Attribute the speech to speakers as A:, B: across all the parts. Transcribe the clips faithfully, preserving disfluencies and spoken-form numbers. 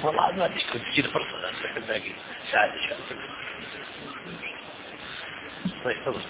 A: والله ما أدري كنت تجيني فرصة أسلك الباقي ساعد إن شاء الله. طيب تفضل.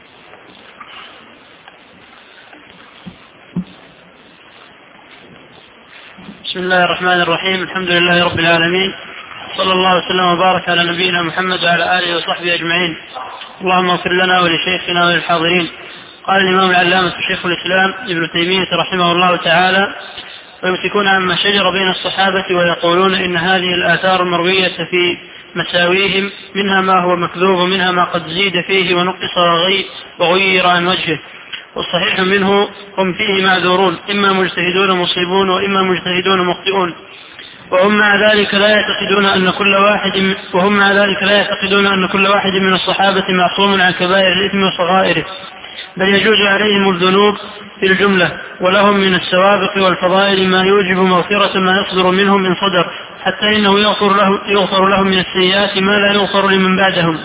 B: بسم الله الرحمن الرحيم. الحمد لله رب العالمين، صلى الله وسلم وبارك على نبينا محمد وعلى آله وصحبه أجمعين. اللهم اغفر لنا ولشيخنا وللحاضرين. قال الإمام العلامة شيخ الإسلام ابن تيمية رحمه الله تعالى: ويمسكون عما شجر بين الصحابة ويقولون إن هذه الآثار المروية في مساويهم منها ما هو مكذوب ومنها ما قد زيد فيه ونقص وغير عن وجهه، والصحيح منه هم فيه معذورون، إما مجتهدون مصيبون وإما مجتهدون مخطئون، وهم مع ذلك لا يعتقدون أن كل واحد وهم مع ذلك لا يعتقدون أن كل واحد من الصحابة معصوم عن كبائر الإثم وصغائره، بل يجوز عليهم الذنوب في الجملة، ولهم من السوابق والفضائل ما يوجب مغفرة ما يصدر منهم من صدر، حتى إنه يغفر, له يغفر لهم من السيئات ما لا يغفر لمن بعدهم،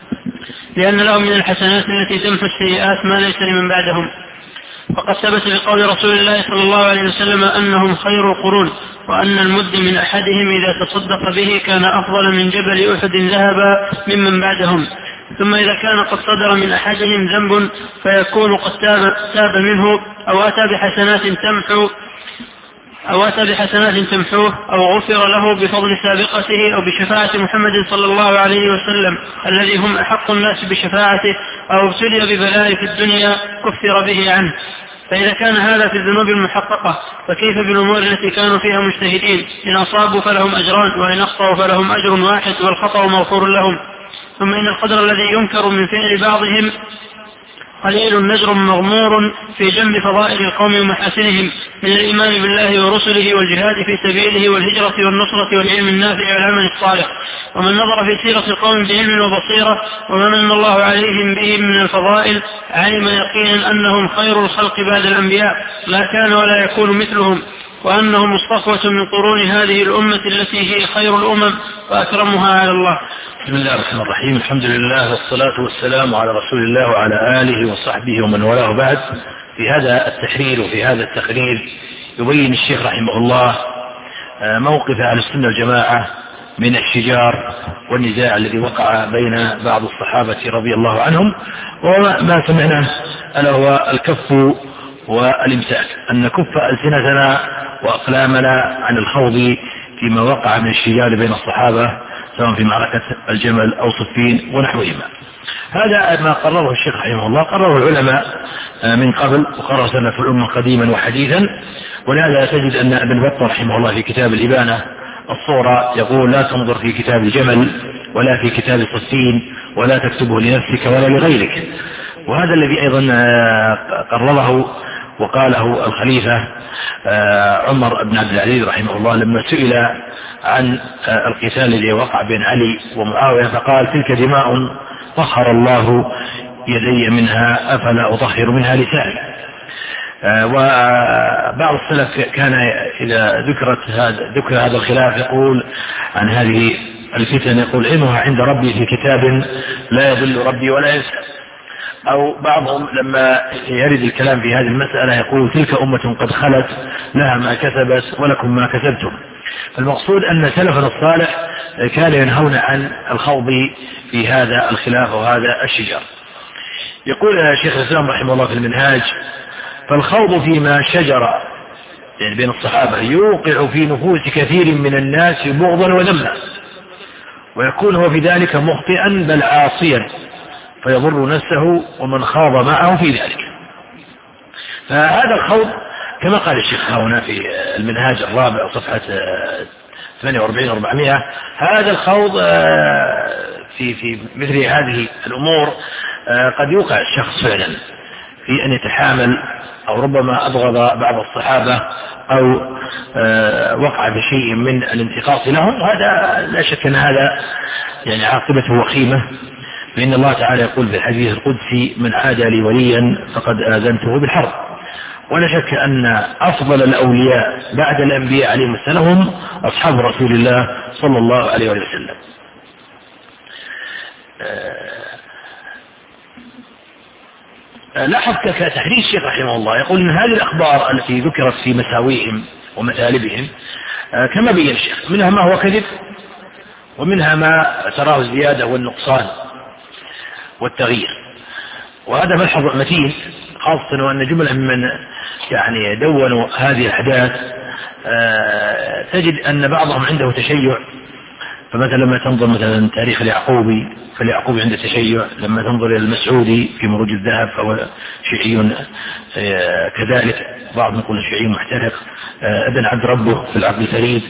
B: لأن لهم من الحسنات التي تمحو السيئات ما ليس لمن بعدهم. فقد ثبت بقول رسول الله صلى الله عليه وسلم أنهم خير القرون، وأن المد من أحدهم إذا تصدق به كان أفضل من جبل أحد ذهبا ممن بعدهم. ثم إذا كان قد صدر من أحدهم ذنب فيكون قد تاب, تاب منه أو أتى بحسنات تمحو أو أتى بحسنات تمحوه أو غفر له بفضل سابقته أو بشفاعة محمد صلى الله عليه وسلم الذي هم أحق الناس بشفاعته، أو ابتلي ببلاء في الدنيا كفر به عنه. فإذا كان هذا في الذنوب المحققة فكيف بالأمور التي كانوا فيها مجتهدين؟ إن أصابوا فلهم أجران، وإن أخطأوا فلهم أجر واحد والخطأ مغفور لهم. ثم إن القدر الذي ينكر من فعل بعضهم قليل نجر مغمور في جنب فضائل القوم ومحاسنهم من الإيمان بالله ورسله والجهاد في سبيله والهجرة والنصرة والعلم النافع والعمل الصالح. ومن نظر في سيرة القوم بعلم وبصيرة وما من الله عليهم به من الفضائل علم يقينا أنهم خير الخلق بعد الأنبياء، لا كان ولا يكون مثلهم، وأنهم مصطفوة من قرون هذه الأمة التي هي خير الأمم وأكرمها على الله.
A: بسم الله الرحمن الرحيم. الحمد لله والصلاة والسلام على رسول الله وعلى آله وصحبه ومن والاه. بعد، في هذا التحرير وفي هذا التقرير يبين الشيخ رحمه الله موقف أهل السنة والجماعة من الشجار والنزاع الذي وقع بين بعض الصحابة رضي الله عنهم، وما سمعناه ألا هو الكف والإمساك، أن نكف ألسنتنا وأقلامنا عن الخوض فيما وقع من الشجار بين الصحابة سواء في معركة الجمل أو صفين ونحوهما. هذا ما قرره الشيخ رحمه الله، قرره العلماء من قبل وقرر سلف الأمة قديما وحديثا. ولهذا تجد أن ابن بطة رحمه الله في كتاب الإبانة الصورة يقول: لا تنظر في كتاب الجمل ولا في كتاب صفين ولا تكتبه لنفسك ولا لغيرك. وهذا الذي أيضا قرره وقاله الخليفة عمر بن عبد العزيز رحمه الله لما سئل عن القتال الذي وقع بين علي ومعاوية، فقال: تلك دماء طهر الله يدي منها أفلا أطهر منها لساني. وبعض السلف كان إذا ذكرت هذا ذكر هذا الخلاف يقول عن هذه الفتن يقول: علمها عند ربي في كتاب لا يضل ربي ولا ينسى. أو بعضهم لما يرد الكلام في هذه المسألة يقول: تلك أمة قد خلت لها ما كسبت ولكم ما كسبتم. فالمقصود أن سلفنا الصالح كانوا ينهون عن الخوض في هذا الخلاف وهذا الشجار. يقول شيخ الإسلام رحمه الله في المنهاج: فالخوض فيما شجر يعني بين الصحابة يوقع في نفوس كثير من الناس بغضا وذما، ويكون هو في ذلك مخطئا بل عاصيا فيضر نفسه ومن خاض معه في ذلك. فهذا الخوض كما قال الشيخ هنا في المنهاج الرابع صفحة ثمانية وأربعين وأربعمائة، هذا الخوض في في مثل هذه الأمور قد يوقع الشخص فعلا في أن يتحامل أو ربما أبغض بعض الصحابة أو وقع بشيء من الانتقاص لهم، وهذا لا شك أن هذا يعني عاقبته وخيمة، فإن الله تعالى يقول في الحديث القدسي: من عادى لي وليا فقد آذنته بالحرب. ولا شك أن أفضل الأولياء بعد الأنبياء عليهم السلام هم أصحاب رسول الله صلى الله عليه وسلم. لاحظ كتحرير الشيخ رحمه الله يقول إن هذه الأخبار التي ذكرت في مساوئهم ومثالبهم كما بين الشيخ، منها ما هو كذب ومنها ما تراه الزيادة والنقصان والتغيير. وهذا ملحظ متين، خاصة وأن جملة من يعني دونوا هذه الأحداث تجد أن بعضهم عنده تشيع. فمثلا لما تنظر مثلا تاريخ اليعقوبي فاليعقوبي عنده تشيع، لما تنظر إلى المسعودي في مروج الذهب فهو شيعي كذلك، بعضهم يقول شيعي محترق، ابن عبد ربه في العقد الفريد.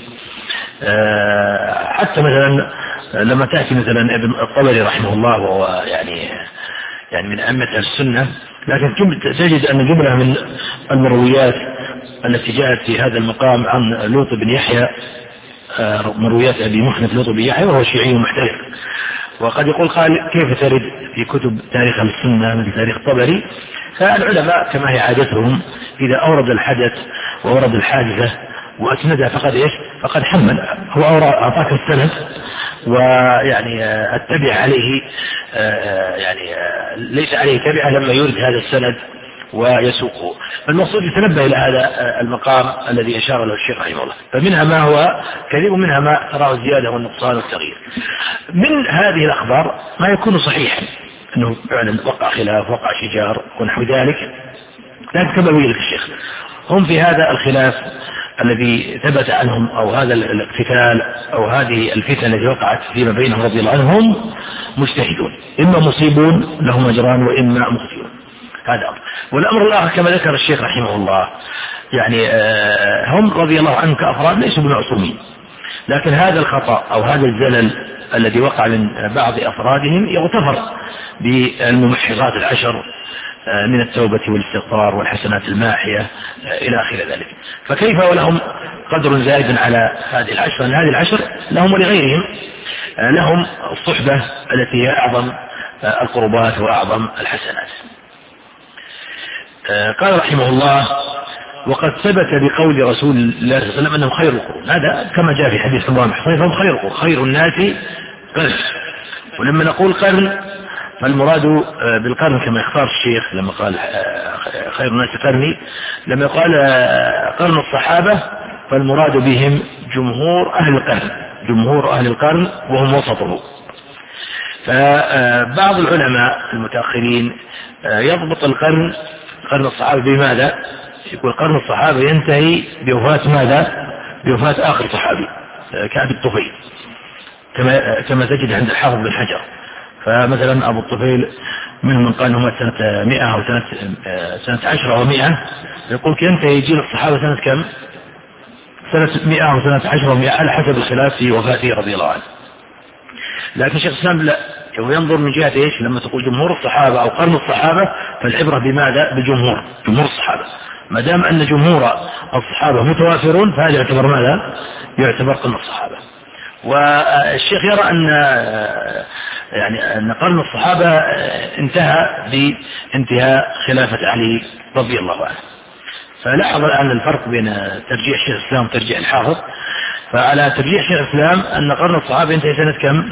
A: حتى مثلا لما تأتي مثلا ابن الطبري رحمه الله وهو يعني يعني من أئمة السنة، لكن تجد أن جملة من المرويات التي جاءت في هذا المقام عن لوط بن يحيى، مرويات أبي محمد لوط بن يحيى وهو شيعي محترق. وقد يقول قال كيف ترد في كتب تاريخ السنة مثل تاريخ الطبري؟ فالعلماء كما هي عادتهم إذا أورد الحدث وأورد الحادثة وأسندها فقد إيش فقد حمل، هو أعطاك السند ويعني أتبع عليه يعني ليس عليه تبعه لما يورد هذا السند ويسوقه. فالمقصود يتنبه إلى هذا المقام الذي أشار له الشيخ رحمه الله. فمنها ما هو كذب ومنها ما تراه الزيادة والنقصان والتغيير. من هذه الأخبار ما يكون صحيحا أنه فعلا وقع خلاف، وقع شجار ونحو ذلك، لكن كما بين الشيخ هم في هذا الخلاف الذي ثبت عنهم أو هذا الاقتتال أو هذه الفتنة التي وقعت فيما بينهم رضي الله عنهم مجتهدون، إما مصيبون لهم أجران وإما مخطئون. هذا أمر. والأمر الآخر كما ذكر الشيخ رحمه الله يعني هم رضي الله عنهم كأفراد ليسوا بمعصومين، لكن هذا الخطأ أو هذا الزلل الذي وقع من بعض أفرادهم يغتفر بالممحصات العشر من التوبة والاستغفار والحسنات الماحية إلى آخر ذلك. فكيف ولهم قدر زائد على هذه العشر؟ أن هذه العشر لهم ولغيرهم لهم الصحبة التي هي أعظم القربات وأعظم الحسنات. قال رحمه الله وقد ثبت بقول رسول الله صلى الله عليه وسلم أنهم خير القرون، هذا كما جاء في حديث عمران بن حصين فهم خير القرون، خير الناس قرن. ولما نقول قرن فالمراد بالقرن كما يختار الشيخ لما قال خير الناس قرني، لما قال قرن الصحابة فالمراد بهم جمهور أهل القرن، جمهور أهل القرن وهم وسطه. فبعض العلماء المتأخرين يضبط القرن قرن الصحابة بماذا؟ يقول قرن الصحابة ينتهي بوفاة ماذا؟ بوفاة آخر صحابي كعب الطفيل، كما كما تجد عند الحافظ بن حجر. فمثلا أبو الطفيل منهم من قال أنه سنة مئة أو سنة سنة عشرة أو مئة، يقول ينتهي جيل الصحابة سنة كم؟ سنة مئة أو سنة عشرة أو مئة على حسب الخلاف في وفاته رضي الله عنه. لكن شيخ الإسلام لا، ينظر من جهة إيش؟ لما تقول جمهور الصحابة أو قرن الصحابة فالعبرة بماذا؟ بجمهور جمهور الصحابة. ما دام أن جمهور الصحابة متوافرون فهذا يعتبر ماذا؟ يعتبر قرن الصحابة. والشيخ يرى أن يعني أن قرن الصحابة انتهى بانتهاء خلافة علي رضي الله عنه. فلاحظ الآن الفرق بين ترجيح شيخ الإسلام وترجيح الحافظ. فعلى ترجيح شيخ الإسلام أن قرن الصحابة انتهى سنة كم؟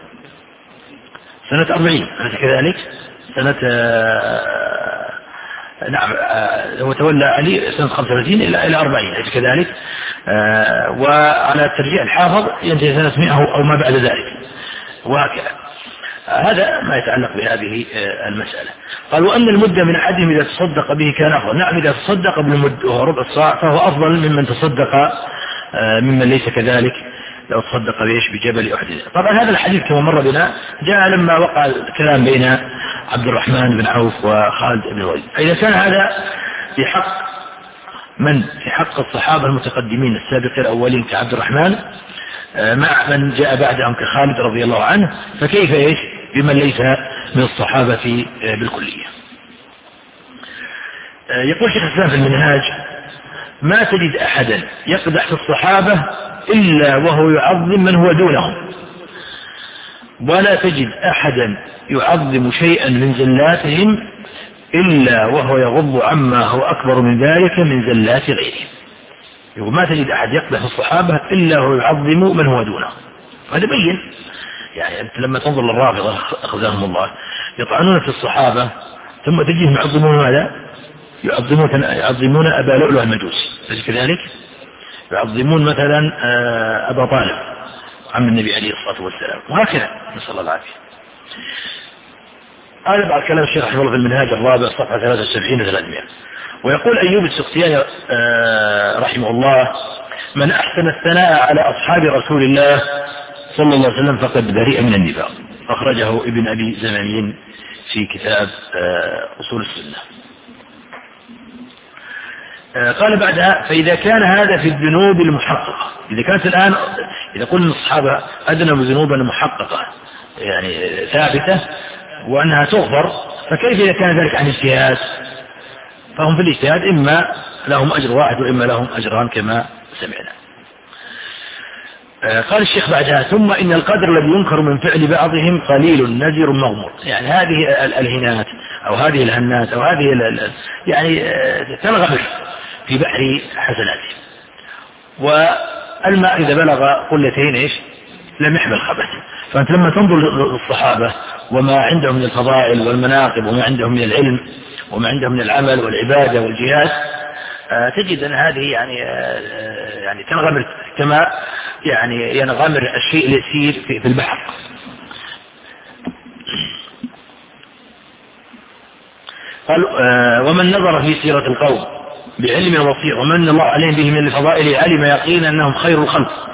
A: سنة أربعين، أليس كذلك؟ سنة آه نعم آه هو تولى علي سنة خمسة وثلاثين إلى إلى أربعين، أليس كذلك؟ آه وعلى ترجيح الحافظ ينتهي سنة مئة أو ما بعد ذلك، وهكذا. هذا ما يتعلق بهذه المسألة. قال وأن المدة من أحدهم إذا تصدق به كان أفضل. نعم، إذا تصدق بالمد وهو ربع الصاع فهو أفضل ممن تصدق ممن ليس كذلك لو تصدق بإيش بجبل أحد. طبعا هذا الحديث كما مر بنا جاء لما وقع الكلام بين عبد الرحمن بن عوف وخالد بن الوليد. فإذا كان هذا في حق من في حق الصحابة المتقدمين السابقين الأولين كعبد الرحمن مع من جاء بعدهم كخالد رضي الله عنه، فكيف إيش بمن ليس من الصحابة بالكلية؟ يقول شيخ الإسلام في المنهاج ما تجد أحدا يقدح في الصحابة إلا وهو يعظم من هو دونهم، ولا تجد أحدا يعظم شيئا من زلاتهم إلا وهو يغض عما هو أكبر من ذلك من زلات غيرهم. يقول ما تجد أحد يقدح في الصحابة إلا وهو يعظم من هو دونه. هذا بين يعني أنت لما تنظر للرافضة أخذهم الله يطعنون في الصحابة ثم تجيهم يعظمون ماذا؟ يعظمون, يعظمون أبا لؤلؤ المجوسي، أليس كذلك؟ يعظمون مثلا أبا طالب عم النبي عليه الصلاة والسلام، وهكذا نسأل الله العافية. هذا بعد كلام الشيخ رحمه الله في المنهاج الرابع صفحة ثلاثة وسبعين وثلاثمائة. ويقول أيوب السختياني رحمه الله: من أحسن الثناء على أصحاب رسول الله صلى الله عليه وسلم فقد بريء من النفاق. أخرجه ابن أبي زمانين في كتاب أصول السنة. قال بعدها: فإذا كان هذا في الذنوب المحققة، إذا كانت الآن إذا قلنا الصحابة أذنبوا ذنوبا محققة يعني ثابتة وأنها تغفر، فكيف إذا كان ذلك عن اجتهاد؟ فهم في الاجتهاد إما لهم أجر واحد وإما لهم أجران كما سمعنا. قال الشيخ بعدها: ثم إن القدر الذي ينكر من فعل بعضهم قليل نزر مغمور. يعني هذه الهنات أو هذه الهنات أو هذه يعني تنغمر في بحر حسناته، والماء إذا بلغ قلتين إيش لم يحمل خبث. فأنت لما تنظر للصحابة وما عندهم من الفضائل والمناقب وما عندهم من العلم وما عندهم من العمل والعبادة والجهاد، تجد أن هذه يعني يعني تنغمر كما يعني ينغمر الشيء اليسير في البحر. قال: ومن نظر في سيرة القوم بعلم وبصير ومن الله عليهم به من الفضائل علم يقينا أنهم خير الخلق.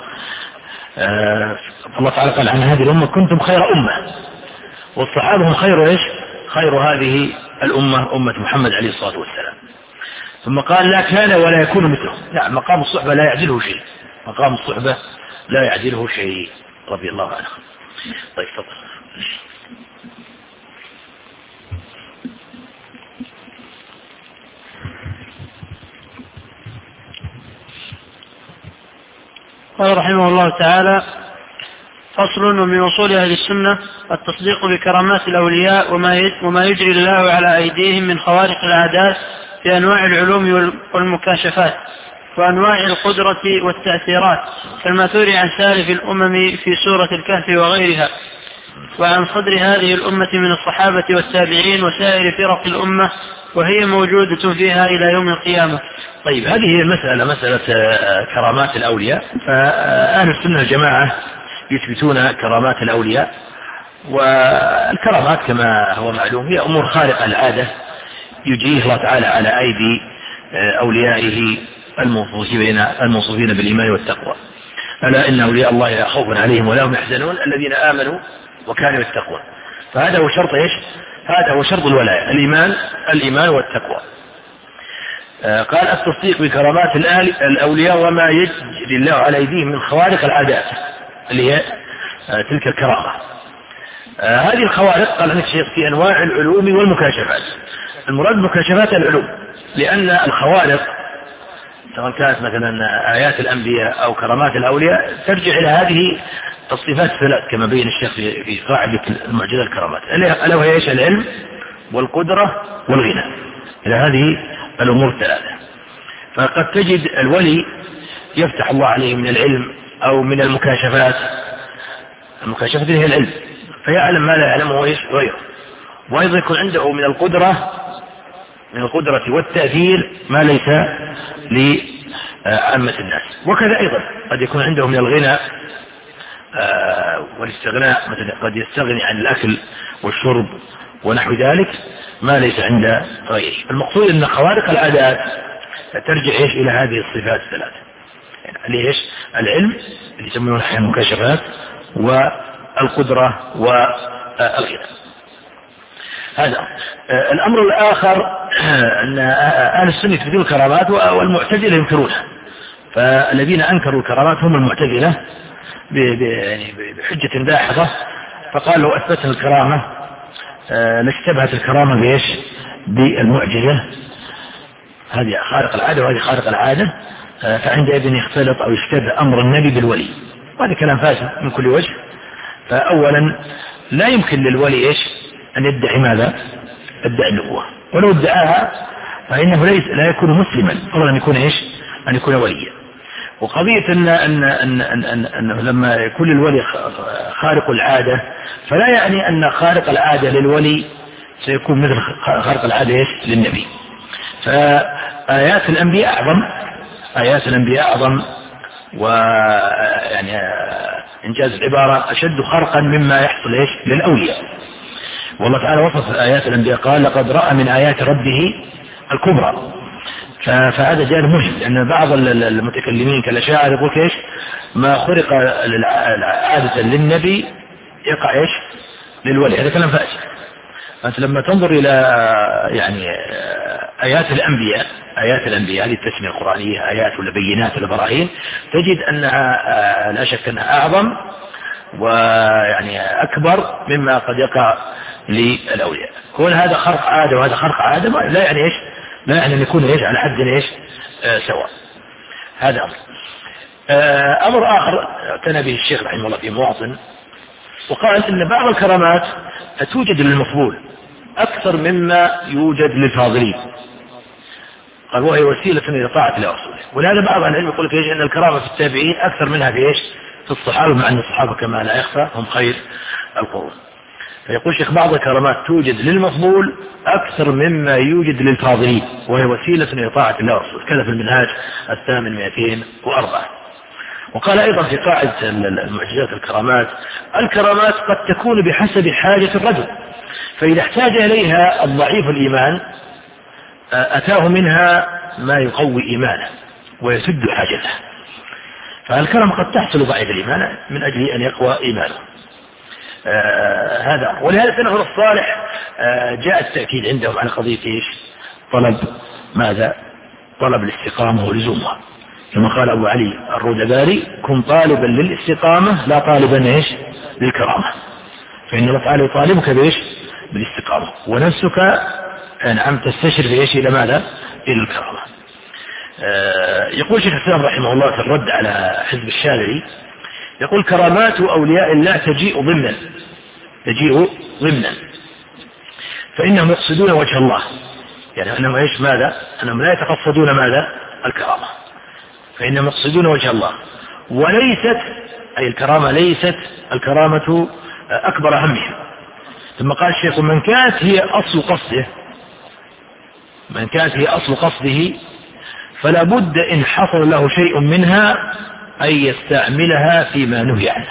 A: الله تعالى قال عن هذه الأمة: كنتم خير أمة. والصحابة هم خير إيش؟ خير هذه الأمة أمة محمد عليه الصلاة والسلام. ثم قال: لا كان ولا يكون مثله. لا، مقام الصحبة لا يعدله شيء، مقام الصحبة لا يعدله شيء رضي الله عنه. طيب تفضل.
B: قال رحمه الله تعالى: فصل. ومن أصول أهل السنة التصديق بكرامات الأولياء وما يجري الله على أيديهم من خوارق العادات في أنواع العلوم والمكاشفات وأنواع القدرة والتأثيرات، كالماثور عن سالف الأمم في سورة الكهف وغيرها، وعن صدر هذه الأمة من الصحابة والتابعين وسائر فرق الأمة، وهي موجودة فيها إلى يوم القيامة.
A: طيب، هذه هي المسألة، مسألة كرامات الأولياء. فأهل السنة الجماعة يثبتون كرامات الأولياء، والكرامات كما هو معلوم هي أمور خارقة العادة يجريه الله تعالى على أيدي أوليائه الموصوفين الموصوفين بالإيمان والتقوى. ألا إن أولياء الله لا خوف عليهم ولا هم يحزنون الذين آمنوا وكانوا يتقون. فهذا هو شرط إيش؟ هذا هو شرط الولاية، الإيمان الإيمان والتقوى. قال: التصديق بكرامات الأولياء وما يجري الله على أيديهم من خوارق العادات، اللي هي تلك الكرامة. هذه الخوارق قال عنك الشيخ في أنواع العلوم والمكاشفات. المراد مكاشفات العلوم، لأن الخوارق سواء كانت مثلا آيات الأنبياء أو كرامات الأولياء ترجع إلى هذه الصفات الثلاث كما بين الشيخ في قاعدة المعجزة الكرامات، ألا وهي إيش؟ العلم والقدرة والغنى، إلى هذه الأمور الثلاثة. فقد تجد الولي يفتح الله عليه من العلم أو من المكاشفات. المكاشفات هي العلم، فيعلم ما لا يعلمه إيش غيره، وأيضا يكون عنده من القدرة من القدرة والتأثير ما ليس لعامة الناس. وكذا أيضا قد يكون عنده من الغنى والاستغناء، مثلا قد يستغني عن الأكل والشرب ونحو ذلك ما ليس عند غيره. المقصود أن خوارق العادات ترجع إيش إلى هذه الصفات الثلاثة، يعني إيش؟ العلم اللي يسمونه المكاشفات، والقدرة والغنى. هذا الأمر الآخر، أن أهل السنة يثبتون الكرامات والمعتزلة ينكرونها. فالذين أنكروا الكرامات هم المعتزلة بحجة داحضة، فقال لو أثبتنا الكرامة لاشتبهت الكرامة بإيش؟ بالمعجزة. هذه خارق العادة وهذه خارق العادة، فعندئذ يختلط أو يشتبه أمر النبي بالولي، وهذا كلام فاسد من كل وجه. فأولا لا يمكن للولي إيش؟ أن يدعي ماذا؟ يدعي النبوة، ولو ادعاها فإنه ليس لا يكون مسلما، أولا أن يكون إيش؟ أن يكون وليا. وقضية أن, أن, أن, أن, أن, أن لما يكون الولي خارق العادة فلا يعني أن خارق العادة للولي سيكون مثل خارق العادة إيش؟ للنبي. فآيات الأنبياء أعظم آيات الأنبياء أعظم ويعني إنجاز العبارة أشد خرقا مما يحصل إيش للأولياء. والله تعالى وصف آيات الأنبياء قال لقد رأى من آيات ربه الكبرى. فهذا جانب مهم، لأن بعض المتكلمين كالأشاعرة يقول إيش ما خرق عادة للنبي يقع إيش للولي. هذا كلام فاسد. فأنت لما تنظر إلى يعني آيات الأنبياء آيات الأنبياء هذه التسمية القرآنية آيات ولا بينات ولا براهين، تجد أنها لا شك أنها أعظم ويعني أكبر مما قد يقع للأولياء. كون هذا خرق عادة وهذا خرق عادة لا يعني إيش لا يعني أن يكون إيش على حد إيش آه سواء. هذا أمر. آه أمر آخر اعتنى به الشيخ رحمه الله في مواطن، وقال إن بعض الكرامات توجد للمقبول أكثر مما يوجد للفاضلين. قال وهي وسيلة إلى طاعة الله ورسوله. ولهذا بعض العلم يقول لك إيش أن الكرامة في التابعين أكثر منها في إيش في الصحابة، مع أن الصحابة كما لا يخفى هم خير القرون. فيقول شيخ بعض الكرامات توجد للمقبول أكثر مما يوجد للفاضلين، وهي وسيلة إلى طاعة الله ورسوله، كذا في المنهاج الثامن مئتين وأربعة. وقال أيضا في قاعدة المعجزات الكرامات الكرامات قد تكون بحسب حاجة الرجل، فإذا احتاج إليها الضعيف الإيمان أتاه منها ما يقوي إيمانه ويسد حاجته. فالكرم قد تحصل ضعيف الإيمان من أجل أن يقوى إيمانه. آه هذا. ولهذا السلف الصالح آه جاء التأكيد عندهم على قضية إيش طلب ماذا طلب الاستقامة ولزومها، كما قال أبو علي الرودباري كن طالبا للاستقامة لا طالبا إيش للكرامة، فإن الله تعالى يطالبك بإيش بالاستقامة ونفسك نعم تستشرف إيش إلى ماذا إلى الكرامة. آه يقول شيخ الإسلام رحمه الله في الرد على حزب الشاذلي يقول كرامات أولياء الله تجيء ضمنا تجيء ضمنا فإنهم يقصدون وجه الله، يعني أنهم إيش ماذا أنهم لا يتقصدون ماذا الكرامة، فإنهم يقصدون وجه الله. وليست أي الكرامة ليست الكرامة أكبر همهم. ثم قال الشيخ من كانت هي أصل قصده من كانت هي أصل قصده فلا بد إن حصل له شيء منها أن يستعملها فيما نهي عنه،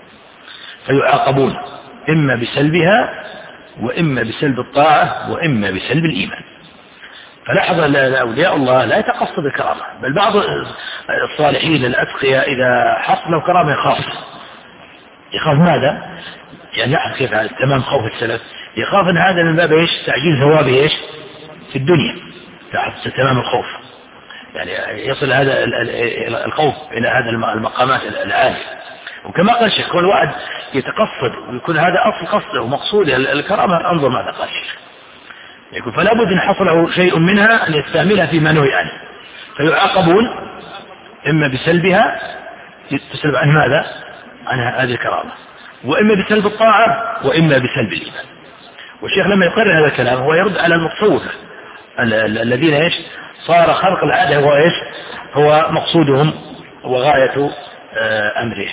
A: فيعاقبون إما بسلبها وإما بسلب الطاعة وإما بسلب الإيمان. فلاحظ أن أولياء الله لا يتقصد الكرامة، بل بعض الصالحين الأتقياء إذا حصلوا كرامة يخاف يخاف ماذا يعني لاحظ كيف هذا تمام خوف السلف، يخاف أن هذا من باب إيش تعجيل ثوابه إيش في الدنيا، لاحظ تمام الخوف، يعني يصل هذا الخوف إلى هذا المقامات العالية. وكما قال الشيخ كل واحد يتقصد ويكون هذا أصل قصده ومقصوده الكرامة، انظر ماذا قال الشيخ يقول فلا بد إن حصله شيء منها أن يستعملها فيما نهي عنه، فيعاقبون إما بسلبها تسلب عن ماذا عن هذه الكرامة، وإما بسلب الطاعة وإما بسلب الإيمان. والشيخ لما يقرر هذا الكلام هو يرد على المتصوفة الذين إيش صار خلق العادة هو إيش هو مقصودهم وغاية أمرهم.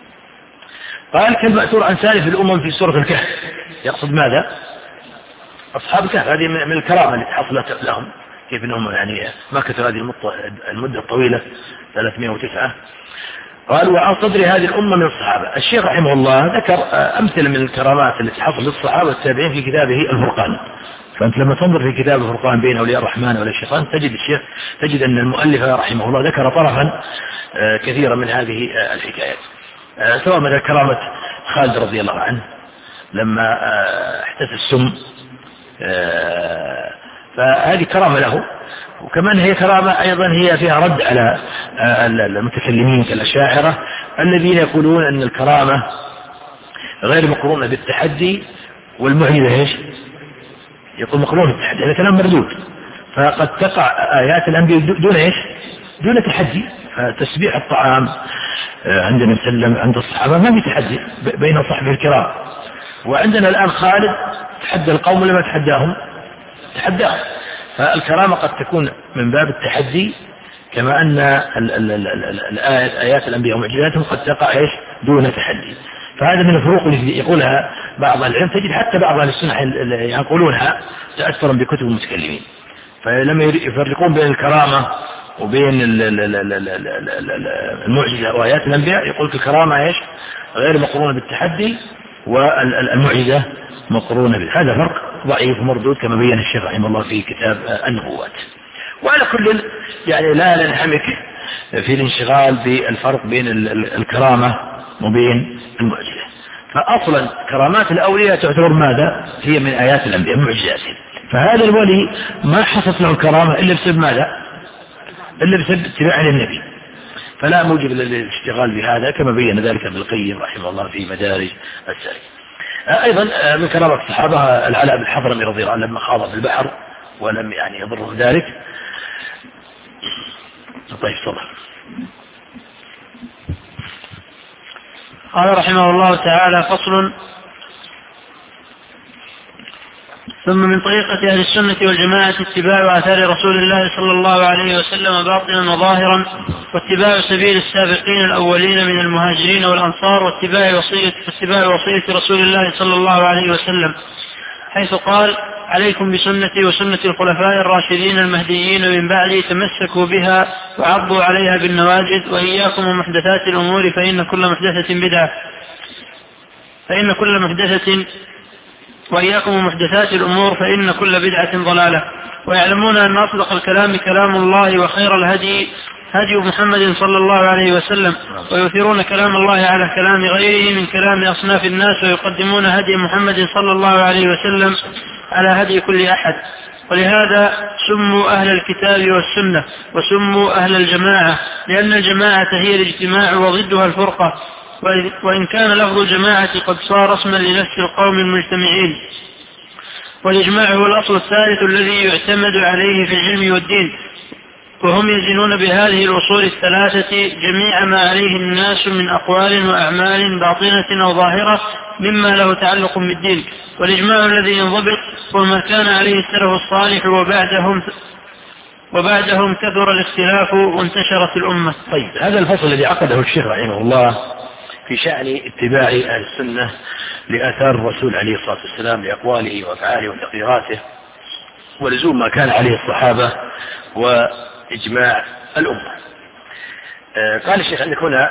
A: قال كالمأثور عن سالف الأمم في سورة الكهف، يقصد ماذا أصحاب الكهف، هذه من الكرامة التي حصلت لهم، كيف أنهم يعني مكثوا هذه المدة الطويلة ثلاثمائة وتسعة. قال وعن صدر هذه الأمة من الصحابة. الشيخ رحمه الله ذكر أمثلة من الكرامات التي حصلت للصحابة التابعين في كتابه الفرقان. فأنت لما تنظر في كتاب الفرقان بين أولياء الرحمن وأولياء الشيطان تجد الشيخ تجد أن المؤلف رحمه الله ذكر طرفا كثيرا من هذه الحكايات، سواء من كرامة خالد رضي الله عنه لما احتس السم، فهذه كرامة له، وكمان هي كرامة أيضا هي فيها رد على المتكلمين كالأشاعرة الذين يقولون أن الكرامة غير مقرونة بالتحدي والمعجزة ايش يقول مقرونة بالتحدي، هذا كلام مردود. فقد تقع آيات الأنبياء دون ايش دون تحدي، فتسبيح الطعام عندنا مسلم عند الصحابة ما في تحدي بين صحبه الكرام، وعندنا الآن خالد تحدى القوم لما تحداهم تحداهم. فالكرامة قد تكون من باب التحدي، كما أن الآيات آيات الأنبياء ومعجزاتهم قد تقع إيش دون تحدي. فهذا من الفروق اللي يقولها بعض العلم، تجد حتى بعض أهل السنة يقولونها تأثرا بكتب المتكلمين. فلما يفرقون بين الكرامة وبين المعجزة وآيات الأنبياء، يقول في الكرامة إيش؟ غير مقرونة بالتحدي، والمعجزة مقرونة به. هذا فرق ضعيف ومردود كما بين الشيخ رحمه الله في كتاب النبوات. وعلى كل يعني لا ننحمك في الانشغال بالفرق بين الكرامة وبين المعجزة. فأصلا كرامات الأولياء تعتبر ماذا؟ هي من آيات الأنبياء، معجزاتهم. فهذا الولي ما حصلت له الكرامة إلا بسبب ماذا؟ إلا بسبب اتباعه للنبي، فلا موجب للاشتغال بهذا كما بين ذلك ابن القيم رحمه الله في مدارج السالك. أيضا من كرامة الصحابة العلاء بن الحضرمي رضي الله عنه لما خاض في البحر ولم يعني يضره ذلك. طيب صبر.
B: قال رحمه الله تعالى: فصل. ثم من طريقة أهل السنة والجماعة اتباع آثار رسول الله صلى الله عليه وسلم باطنا وظاهرا، واتباع سبيل السابقين الأولين من المهاجرين والأنصار، واتباع وصية, واتباع وصية رسول الله صلى الله عليه وسلم، حيث قال: عليكم بسنتي وسنة الخلفاء الراشدين المهديين من بعدي، تمسكوا بها وعضوا عليها بالنواجذ، وإياكم ومحدثات الأمور فإن كل محدثة بدعة فإن كل محدثة وإياكم ومحدثات الأمور فإن كل بدعة ضلالة. ويعلمون أن أصدق الكلام كلام الله، وخير الهدي هدي محمد صلى الله عليه وسلم، ويثيرون كلام الله على كلام غيره من كلام أصناف الناس، ويقدمون هدي محمد صلى الله عليه وسلم على هدي كل أحد. ولهذا سموا أهل الكتاب والسنة، وسموا أهل الجماعة، لأن الجماعة هي الاجتماع وضدها الفرقة، وإن كان لفظ الجماعة قد صار اسما لنفس القوم المجتمعين. والإجماع هو الأصل الثالث الذي يعتمد عليه في العلم والدين، وهم يزنون بهذه الأصول الثلاثة جميع ما عليه الناس من أقوال وأعمال باطنة أو ظاهرة مما له تعلق بالدين. والإجماع الذي ينضبط هو ما كان عليه السلف الصالح، وبعدهم وبعدهم كثر الاختلاف وانتشرت الأمة.
A: طيب، هذا الفصل الذي عقده الشيخ رحمه الله في شأن اتباع أهل السنة لآثار الرسول عليه الصلاة والسلام، لأقواله وأفعاله وتقريراته، ولزوم ما كان عليه الصحابة وإجماع الأمة. آه قال الشيخ عندك هنا: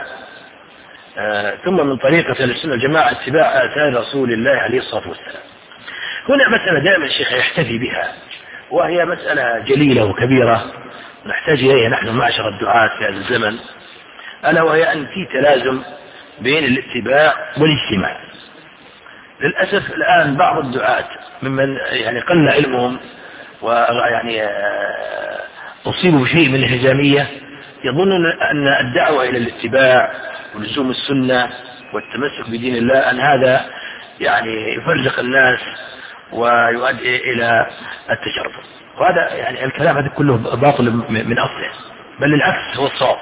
A: آه ثم من طريقة أهل السنة والجماعة اتباع آثار رسول الله عليه الصلاة والسلام. هنا مسألة دائما الشيخ يحتفي بها، وهي مسألة جليلة وكبيرة نحتاج إليها نحن معشر الدعاة في هذا الزمن، ألا وهي أن في تلازم بين الاتباع والاجتماع. للأسف الآن بعض الدعاة ممن يعني قل علمهم ويعني أصيبوا بشيء من الهزامية يظنون أن الدعوة إلى الاتباع ولزوم السنة والتمسك بدين الله أن هذا يعني يفرق الناس ويؤدي إلى التشرذم، وهذا يعني الكلام هذا كله باطل من أصله، بل العكس هو الصواب.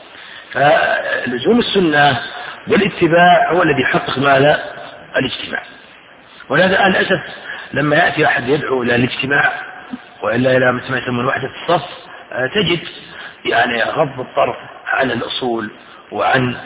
A: فلزوم السنة والاتباع هو الذي يحقق ماذا؟ الاجتماع. ولهذا للأسف لما يأتي أحد يدعو إلى الاجتماع وإلا إلى مثل ما يسمون وحدة الصف، تجد يعني غض الطرف عن الأصول وعن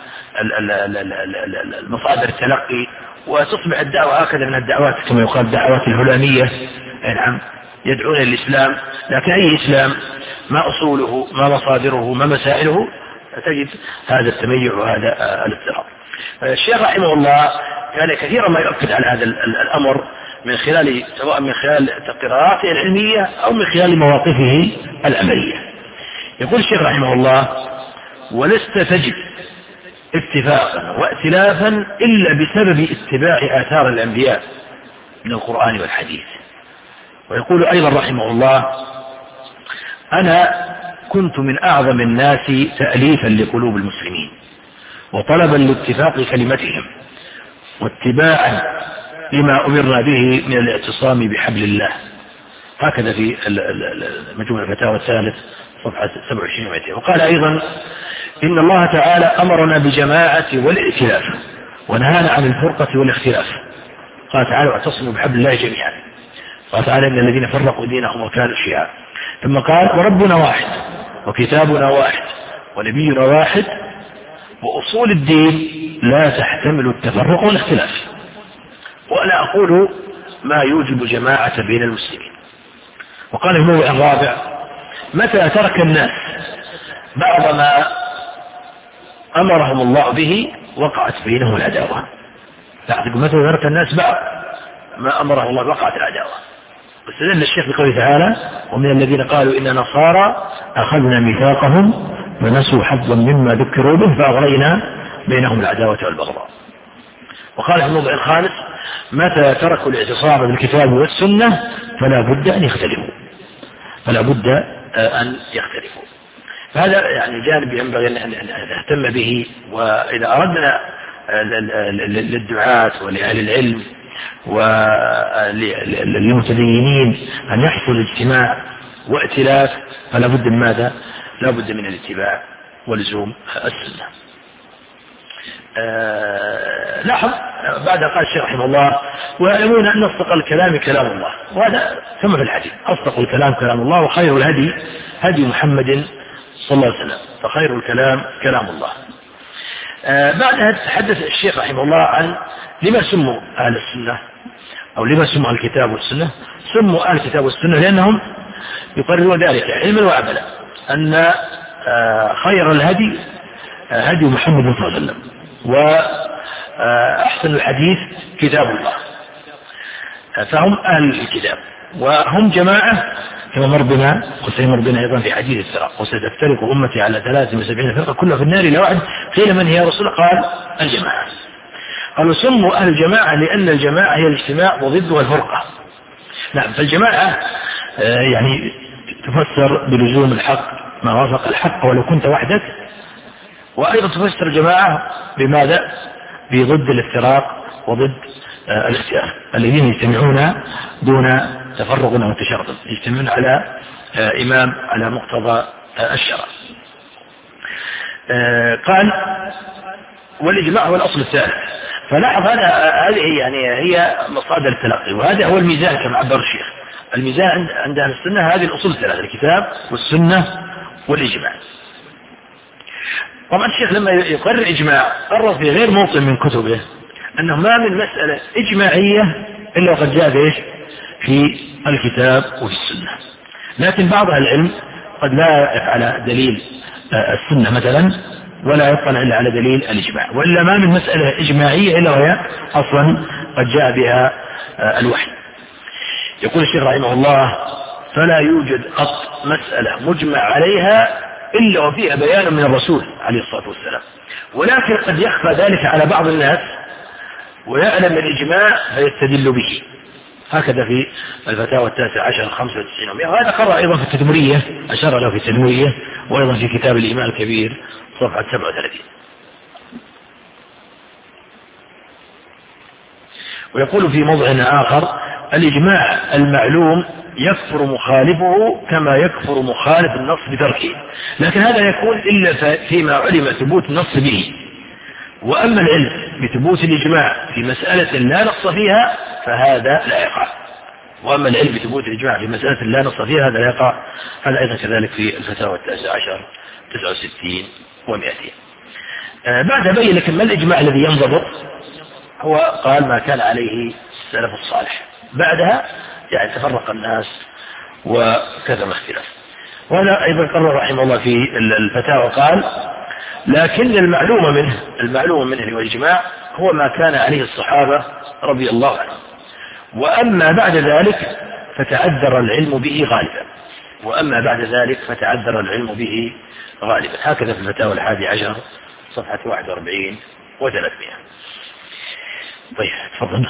A: المصادر التلقي، وتصبح الدعوة هكذا من الدعوات كما يقال الدعوات الهلامية. نعم، يدعون إلى الإسلام، لكن أي إسلام؟ ما أصوله، ما مصادره، ما مسائله؟ تجد هذا التميع وهذا الاضطراب. الشيخ رحمه الله كان كثيرا ما يؤكد على هذا الأمر من خلال سواء من خلال تقريراته العلمية أو من خلال مواقفه العملية. يقول الشيخ رحمه الله: ولست تجد اتفاقا وائتلافا إلا بسبب اتباع آثار الأنبياء من القرآن والحديث. ويقول أيضا رحمه الله: أنا كنت من أعظم الناس تأليفا لقلوب المسلمين وطلبا لاتفاق كلمتهم واتباعا لما أمرنا به من الاعتصام بحبل الله. هكذا في مجموع الفتاوى الثالث صفحة سبعة وعشرين ومئتين. وقال أيضا: إن الله تعالى أمرنا بجماعة والائتلاف ونهانا عن الفرقة والاختلاف. قال تعالى: واعتصموا بحبل الله جميعا. قال تعالى: إن الذين فرقوا دينهم وكانوا شيعا. ثم قال: وربنا واحد وكتابنا واحد ونبينا واحد وأصول الدين لا تحتمل التفرق والاختلاف. وأنا أقول ما يوجب جماعة بين المسلمين. وقال في موضع الرابع: متى ترك الناس بعض ما أمرهم الله به وقعت بينهم العداوة. مثلا ذكر الناس بعض ما أمره الله وقعت العداوة. واستدل الشيخ بقوله تعالى: ومن الذين قالوا إن نصارى أخذنا ميثاقهم ونسوا حظا مما ذكروا به فأغرينا بينهم العداوة والبغضاء. وقال في الموضع الخامس: متى تركوا الاعتصام بالكتاب والسنة فلا بد أن يختلفوا فلا بد أن يختلفوا. فهذا يعني جانب ينبغي أن نهتم به. وإذا أردنا للدعاة ولأهل العلم وللمتدينين أن يحصل اجتماع وائتلاف فلا بد من ماذا؟ لا بد من الاتباع ولزوم السنة. آه لاحظ بعد قال الشيخ رحمه الله: ويعلمون أن أصدق الكلام كلام الله. وهذا ثم في الحديث: أصدق الكلام كلام الله وخير الهدي هدي محمد صلى الله عليه وسلم فخير الكلام كلام الله. آه بعدها تحدث الشيخ رحمه الله عن لما سموا أهل السنة أو لما سموا الكتاب والسنة. سموا أهل الكتاب والسنة لأنهم يقررون ذلك علما وعملا أن آه خير الهدي آه هدي محمد صلى الله عليه وسلم وأحسن الحديث كتاب الله. آه فهم أهل الكتاب وهم جماعة كما مر بنا وسيمر بنا أيضا في حديث الفرق: وستفترق أمتي على ثلاث وسبعين فرقة كلها في النار إلا واحد. قيل: من هي يا رسول الله؟ قال: الجماعة. قالوا سموا أهل الجماعة لأن الجماعة هي الاجتماع وضدها الفرقة. نعم، فالجماعة يعني تفسر بلزوم الحق ما وافق الحق ولو كنت وحدك، وأيضا تفسر الجماعة بماذا؟ بضد الافتراق وضد الاختلاف، الذين يجتمعون دون تفرق أو تشرذم، يجتمعون على إمام على مقتضى الشرع. قال: والإجماع هو الأصل الثالث. فلاحظ هذا هذه يعني هي مصادر التلقي، وهذا هو الميزان كما عبر الشيخ. الميزان عند أهل السنة هذه الأصول الثلاثة: الكتاب والسنة والإجماع. طبعا الشيخ لما يقرر إجماع قرر في غير موطن من كتبه أنه ما من مسألة إجماعية إلا وقد جاء بإيش في الكتاب وفي السنة. لكن بعض أهل العلم قد لا يقف على دليل السنة مثلا ولا يطلع إلا على دليل الإجماع، وإلا ما من مسألة إجماعية إلا وهي أصلا قد جاء بها الوحي. يقول الشيخ رحمه الله: فلا يوجد قط مسألة مجمع عليها إلا وفيها بيان من الرسول عليه الصلاة والسلام، ولكن قد يخفى ذلك على بعض الناس ويعلم الإجماع فيستدل به. هكذا في الفتاوى التاسع عشر خمسة وتسعين ومئة، وهذا قرأ أيضا في التدمرية، أشار له في التدمرية، وأيضا في كتاب الإيمان الكبير صفحة سبعة وثلاثين. ويقول في موضع آخر: الإجماع المعلوم يكفر مخالفه كما يكفر مخالف النص بتركه، لكن هذا يكون إلا فيما علم ثبوت النص به. وأما العلم بثبوت الإجماع في مسألة لا نص فيها فهذا لا يقع. وأما العلم بثبوت الإجماع في مسألة لا نص فيها هذا لا يقع. هذا أيضا كذلك في الفتاوى التاسع عشر تسعة وستين ومئتين. آه بعد بين لكن ما الإجماع الذي ينضبط؟ هو قال: ما كان عليه السلف الصالح. بعدها يعني تفرق الناس وكذا اختلاف. وهذا أيضا قرر رحمه الله في الفتاوى قال: لكن المعلوم منه المعلوم منه والإجماع هو ما كان عليه الصحابة رضي الله عنهم، وأما بعد ذلك فتعذر العلم به غالبا وأما بعد ذلك فتعذر العلم به غالبا. هكذا في الفتاوى الحادي عشر صفحة واحد وأربعين وثلاثمائة. طيب تفضل.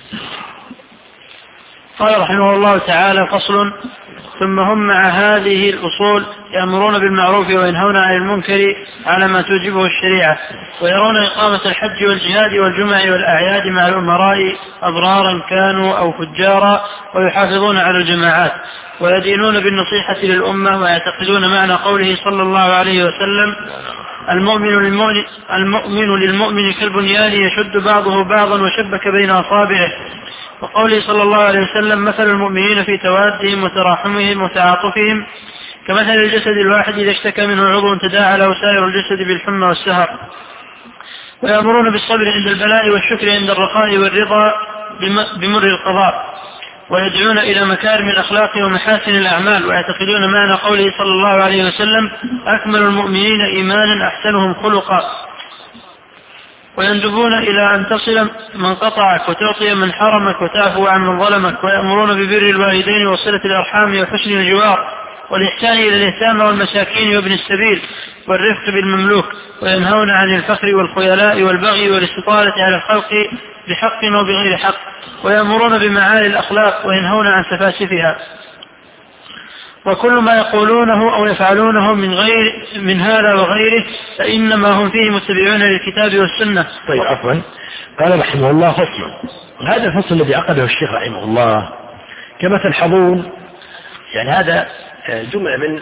B: قال رحمه الله تعالى: فصل: ثم هم مع هذه الأصول يأمرون بالمعروف وينهون عن المنكر على ما توجبه الشريعة، ويرون إقامة الحج والجهاد والجمع والأعياد مع الأمراء أبرارا كانوا أو فجارا، ويحافظون على الجماعات، ويدينون بالنصيحة للأمة، ويعتقدون معنى قوله صلى الله عليه وسلم: المؤمن للمؤمن, المؤمن للمؤمن كالبنيان يشد بعضه بعضا وشبك بين أصابعه، وقوله صلى الله عليه وسلم: مثل المؤمنين في توادهم وتراحمهم وتعاطفهم كمثل الجسد الواحد إذا اشتكى منه عضو تداعى له سائر الجسد بالحمى والسهر. ويأمرون بالصبر عند البلاء والشكر عند الرخاء والرضا بمر القضاء، ويدعون إلى مكارم الأخلاق ومحاسن الأعمال، ويعتقدون معنى قوله صلى الله عليه وسلم أكمل المؤمنين إيمانا أحسنهم خلقا، ويندبون إلى أن تصل من قطعك وتعطي من حرمك وتعفو عن من ظلمك، ويأمرون ببر الوالدين وصلة الأرحام وحسن الجوار والإحسان إلى اليتامى والمساكين وابن السبيل والرفق بالمملوك، وينهون عن الفخر والخيلاء والبغي والاستطالة على الخلق بحق وبغير حق، ويأمرون بمعالي الأخلاق وينهون عن سفاسفها. وكل ما يقولونه أو يفعلونه من غير من هذا وغيره فإنما هم فيه متبعون للكتاب والسنة.
A: طيب عفوا، قال رحمه الله فصل. هذا الفصل الذي عقده الشيخ رحمه الله كما تلحظون يعني هذا جملة من